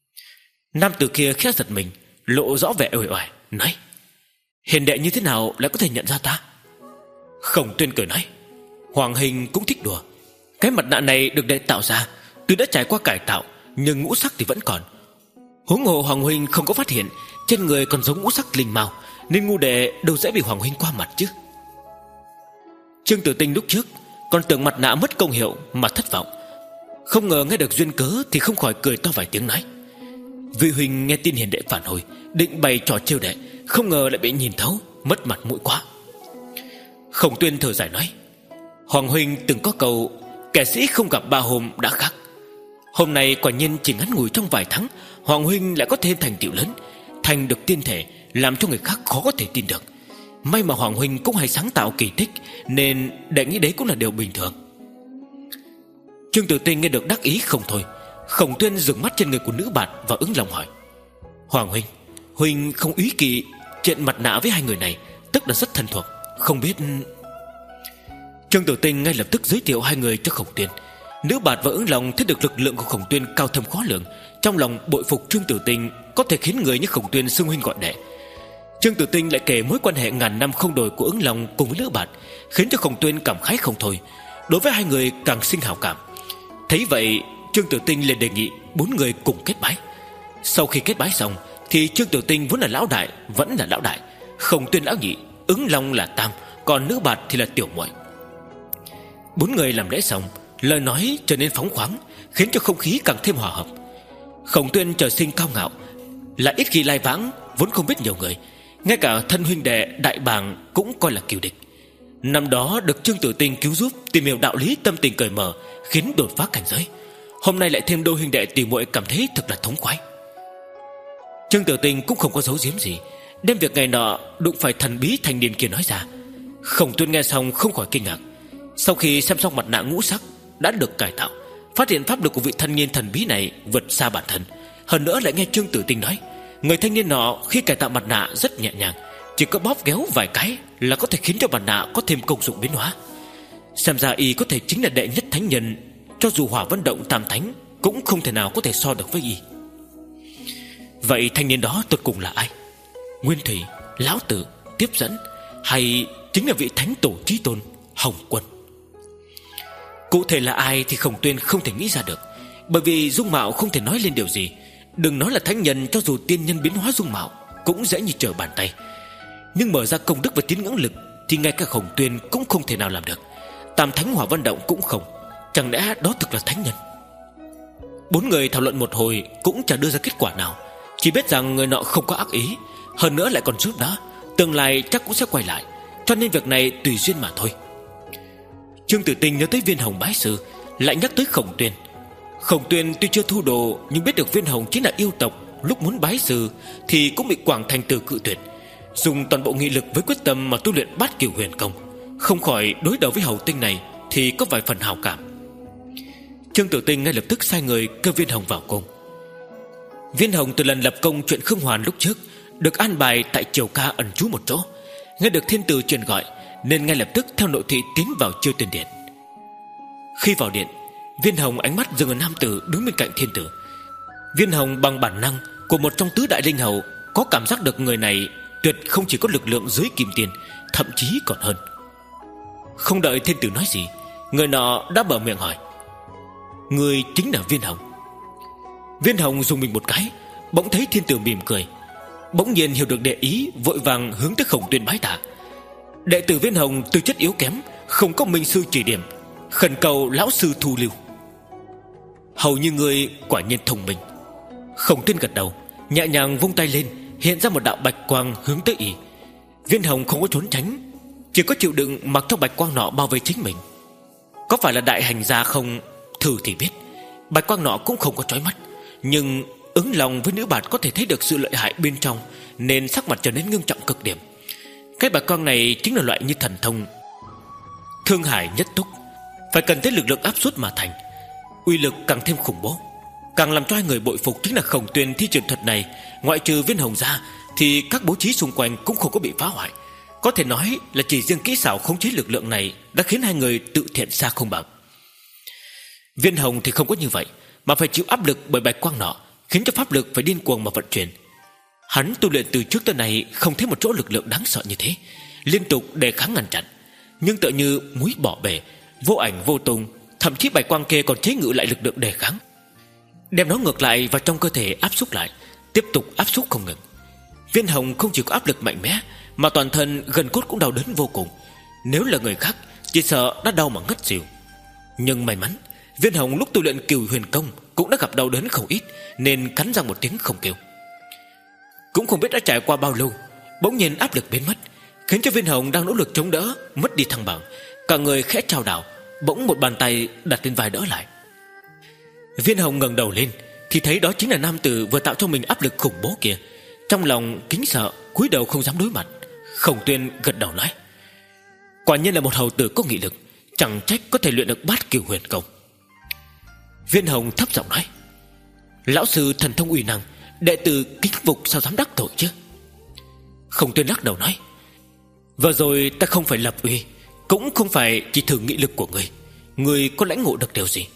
Nam tử kia khẽ giật mình, lộ rõ vẻ uể oải nói: Hiền đệ như thế nào lại có thể nhận ra ta? Khổng Tuyên cười nói: Hoàng huynh cũng thích đùa. Cái mặt nạ này được đệ tạo ra, tuy đã trải qua cải tạo nhưng ngũ sắc thì vẫn còn. Huống hồ hoàng huynh không có phát hiện trên người còn giống ngũ sắc linh mao, nên ngu đệ đâu dễ bị hoàng huynh qua mặt chứ. Trương Tử Tinh lúc trước còn tưởng mặt nạ mất công hiệu mà thất vọng, không ngờ nghe được duyên cớ thì không khỏi cười to vài tiếng nói: Vị huynh nghe tin hiền đệ phản hồi, định bày trò trêu đệ, không ngờ lại bị nhìn thấu, mất mặt mũi quá. Khổng Tuyên thở dài nói: Hoàng huynh từng có câu kẻ sĩ không gặp ba hôm đã khác. Hôm nay quả nhiên chỉ ngắn ngủi trong vài tháng, hoàng huynh lại có thêm thành tựu lớn, thành được tiên thể, làm cho người khác khó có thể tin được. May mà hoàng huynh cũng hay sáng tạo kỳ tích, nên đệ nghĩ đấy cũng là điều bình thường. Trương Tử Tinh nghe được đắc ý không thôi. Khổng Tuyên dừng mắt trên người của nữ bạt và Ứng Long hỏi: Hoàng huynh, huynh không úy kỵ chuyện mặt nạ với hai người này, tức là rất thân thuộc, không biết... Trương Tử Tinh ngay lập tức giới thiệu hai người cho Khổng Tuyên. Nữ bạt và Ứng Long thấy được lực lượng của Khổng Tuyên cao thâm khó lường, trong lòng bội phục Trương Tử Tinh có thể khiến người như Khổng Tuyên xưng huynh gọi đệ. Trương Tử Tinh lại kể mối quan hệ ngàn năm không đổi của Ứng Long cùng với nữ bạt, khiến cho Khổng Tuyên cảm khái không thôi, đối với hai người càng sinh hảo cảm. Thấy vậy, Trương Tử Tinh liền đề nghị bốn người cùng kết bái. Sau khi kết bái xong thì Trương Tử Tinh vốn là lão đại vẫn là lão đại, Khổng Tuyên lão nhị, Ứng Long là tam, còn nữ bạt thì là tiểu muội. Bốn người làm lễ xong, lời nói trở nên phóng khoáng, khiến cho không khí càng thêm hòa hợp. Khổng Tuyên trời sinh cao ngạo, là ít khi lai vãng, vốn không biết nhiều người, ngay cả thân huynh đệ đại bàng cũng coi là kiêu địch. Năm đó được Trương Tử Tinh cứu giúp tìm hiểu đạo lý, tâm tình cởi mở, khiến đột phá cảnh giới. Hôm nay lại thêm đôi huynh đệ tỷ muội, cảm thấy thật là thống khoái. Trương Tử Tinh cũng không có giấu giếm gì, đem việc ngày nọ đụng phải thần bí thanh niên kia nói ra. Khổng Tuyên nghe xong không khỏi kinh ngạc. Sau khi xem xong mặt nạ ngũ sắc đã được cải tạo, phát hiện pháp lực của vị thanh niên thần bí này vượt xa bản thân. Hơn nữa lại nghe Trương Tử Tinh nói, người thanh niên nọ khi cải tạo mặt nạ rất nhẹ nhàng, chỉ có bóp ghéo vài cái là có thể khiến cho mặt nạ có thêm công dụng biến hóa. Xem ra y có thể chính là đệ nhất thánh nhân, cho dù Hỏa Vân Động tam thánh cũng không thể nào có thể so được với y. Vậy thanh niên đó tột cùng là ai? Nguyên Thủy, Lão Tử, Tiếp Dẫn, hay chính là vị thánh tổ chí tôn Hồng Quân? Cụ thể là ai thì Khổng Tuyên không thể nghĩ ra được, bởi vì dung mạo không thể nói lên điều gì. Đừng nói là thánh nhân, cho dù tiên nhân biến hóa dung mạo cũng dễ như trở bàn tay. Nhưng mở ra công đức và tín ngưỡng lực thì ngay cả Khổng Tuyên cũng không thể nào làm được. Tam thánh Hỏa Vân Động cũng không. Chẳng lẽ đó thực là thánh nhân? Bốn người thảo luận một hồi cũng chẳng đưa ra kết quả nào, chỉ biết rằng người nọ không có ác ý, hơn nữa lại còn giúp đỡ, tương lai chắc cũng sẽ quay lại, cho nên việc này tùy duyên mà thôi. Trương Tử Tinh nhớ tới Viên Hồng bái sư, lại nhắc tới Khổng Tuyên. Khổng Tuyên tuy chưa thu đồ, nhưng biết được Viên Hồng chính là yêu tộc, lúc muốn bái sư thì cũng bị Quảng Thành Tử cự tuyệt, dùng toàn bộ nghị lực với quyết tâm mà tu luyện Bát Cửu Huyền Công, không khỏi đối đầu với Hầu Tinh này thì có vài phần hảo cảm. Trương Tử Tinh ngay lập tức sai người kêu Viên Hồng vào cung. Viên Hồng từ lần lập công chuyện Khương Hoàn lúc trước được an bài tại Triều Ca ẩn trú một chỗ, nghe được thiên tử truyền gọi nên ngay lập tức theo nội thị tiến vào Chiêu Tuyển Điện. Khi vào điện, Viên Hồng ánh mắt dừng ở nam tử đứng bên cạnh thiên tử. Viên Hồng bằng bản năng của một trong tứ đại linh hầu có cảm giác được người này tuyệt không chỉ có lực lượng dưới kim tiền, thậm chí còn hơn. Không đợi thiên tử nói gì, người nọ đã mở miệng hỏi: người chính là Viên Hồng? Viên Hồng dùng mình một cái, bỗng thấy thiên tử mỉm cười, bỗng nhiên hiểu được đệ ý, vội vàng hướng tới Khổng Tuyên bái tạ: đệ tử Viên Hồng tư chất yếu kém, không có minh sư chỉ điểm, khẩn cầu lão sư thu lưu. Hầu như người quả nhiên thông minh. Khổng Tuyên gật đầu, nhẹ nhàng vung tay lên, hiện ra một đạo bạch quang hướng tới y. Viên Hồng không có trốn tránh, chỉ có chịu đựng mặc cho bạch quang nọ bao vây chính mình. Có phải là đại hành gia không? Thử thì biết. Bạch quang nọ cũng không có chói mắt, nhưng ứng lòng với nữ bạt có thể thấy được sự lợi hại bên trong, nên sắc mặt trở nên ngưng trọng cực điểm. Cái bạch quang này chính là loại như thần thông Thương Hải Nhất Túc, phải cần tới lực lượng áp suất mà thành, uy lực càng thêm khủng bố. Càng làm cho hai người bội phục chính là Khổng Tuyên thi triển thuật này, ngoại trừ Viên Hồng ra thì các bố trí xung quanh cũng không có bị phá hoại. Có thể nói là chỉ riêng kỹ xảo khống chế lực lượng này đã khiến hai người tự thiện xa không bằng. Viên Hồng thì không có như vậy, mà phải chịu áp lực bởi bạch quang nọ, khiến cho pháp lực phải điên cuồng mà vận chuyển. Hắn tu luyện từ trước tới nay không thấy một chỗ lực lượng đáng sợ như thế, liên tục đề kháng ngăn chặn, nhưng tựa như muối bỏ bể, vô ảnh vô tung. Thậm chí bạch quang kia còn chế ngự lại lực lượng đề kháng, đem nó ngược lại vào trong cơ thể áp xúc lại, tiếp tục áp xúc không ngừng. Viên Hồng không chỉ có áp lực mạnh mẽ, mà toàn thân gần cốt cũng đau đớn vô cùng. Nếu là người khác chỉ sợ đã đau mà ngất xỉu. Nhưng may mắn Viên Hồng lúc tu luyện Cửu Huyền Công cũng đã gặp đau đớn không ít, nên cắn răng một tiếng không kêu. Cũng không biết đã trải qua bao lâu, bỗng nhiên áp lực biến mất, khiến cho Viên Hồng đang nỗ lực chống đỡ mất đi thăng bằng, cả người khẽ chao đảo, bỗng một bàn tay đặt lên vai đỡ lại. Viên Hồng ngẩng đầu lên thì thấy đó chính là nam tử vừa tạo cho mình áp lực khủng bố kia. Trong lòng kính sợ, cúi đầu không dám đối mặt. Khổng Tuyên gật đầu nói: quả nhiên là một hầu tử có nghị lực, chẳng trách có thể luyện được Bát Cửu Huyền Công. Viên Hồng thấp giọng nói: lão sư thần thông uy năng, đệ tử kính phục sao dám đắc tội chứ? Khổng Tuyên lắc đầu nói: vừa rồi ta không phải lập uy, cũng không phải chỉ thử nghị lực của người, người có lãnh ngộ được điều gì?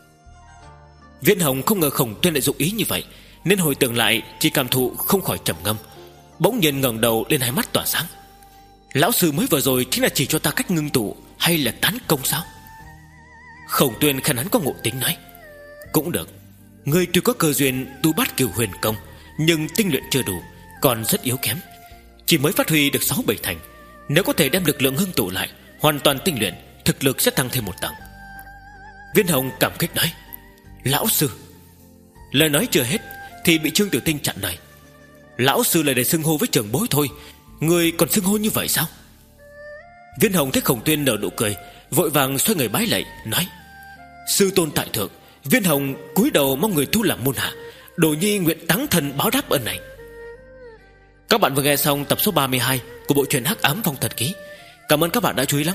Viên Hồng không ngờ Khổng Tuyên lại dụng ý như vậy, nên hồi tưởng lại chỉ cảm thụ không khỏi trầm ngâm, bỗng nhiên ngẩng đầu lên, hai mắt tỏa sáng: lão sư mới vừa rồi chính là chỉ cho ta cách ngưng tụ hay là tán công sao? Khổng Tuyên khen hắn có ngộ tính nói: cũng được, ngươi tuy có cơ duyên tu Bát Cửu Huyền Công, nhưng tinh luyện chưa đủ, còn rất yếu kém, chỉ mới phát huy được sáu bảy thành. Nếu có thể đem lực lượng ngưng tụ lại, hoàn toàn tinh luyện, thực lực sẽ tăng thêm một tầng. Viên Hồng cảm kích nói: lão sư. Lời nói chưa hết thì bị Trương Tử Tinh chặn lời: lão sư là để xưng hô với trưởng bối thôi, người còn xưng hô như vậy sao? Viên Hồng thấy Khổng Tuyên nở nụ cười, vội vàng xoay người bái lạy nói: sư tôn tại thượng, Viên Hồng cúi đầu mong người thu làm môn hạ, đồ nhi nguyện táng thân báo đáp ân này. Các bạn vừa nghe xong tập số ba mươi hai của bộ truyện Hắc Ám Phong Thần Ký. Cảm ơn các bạn đã chú ý lắng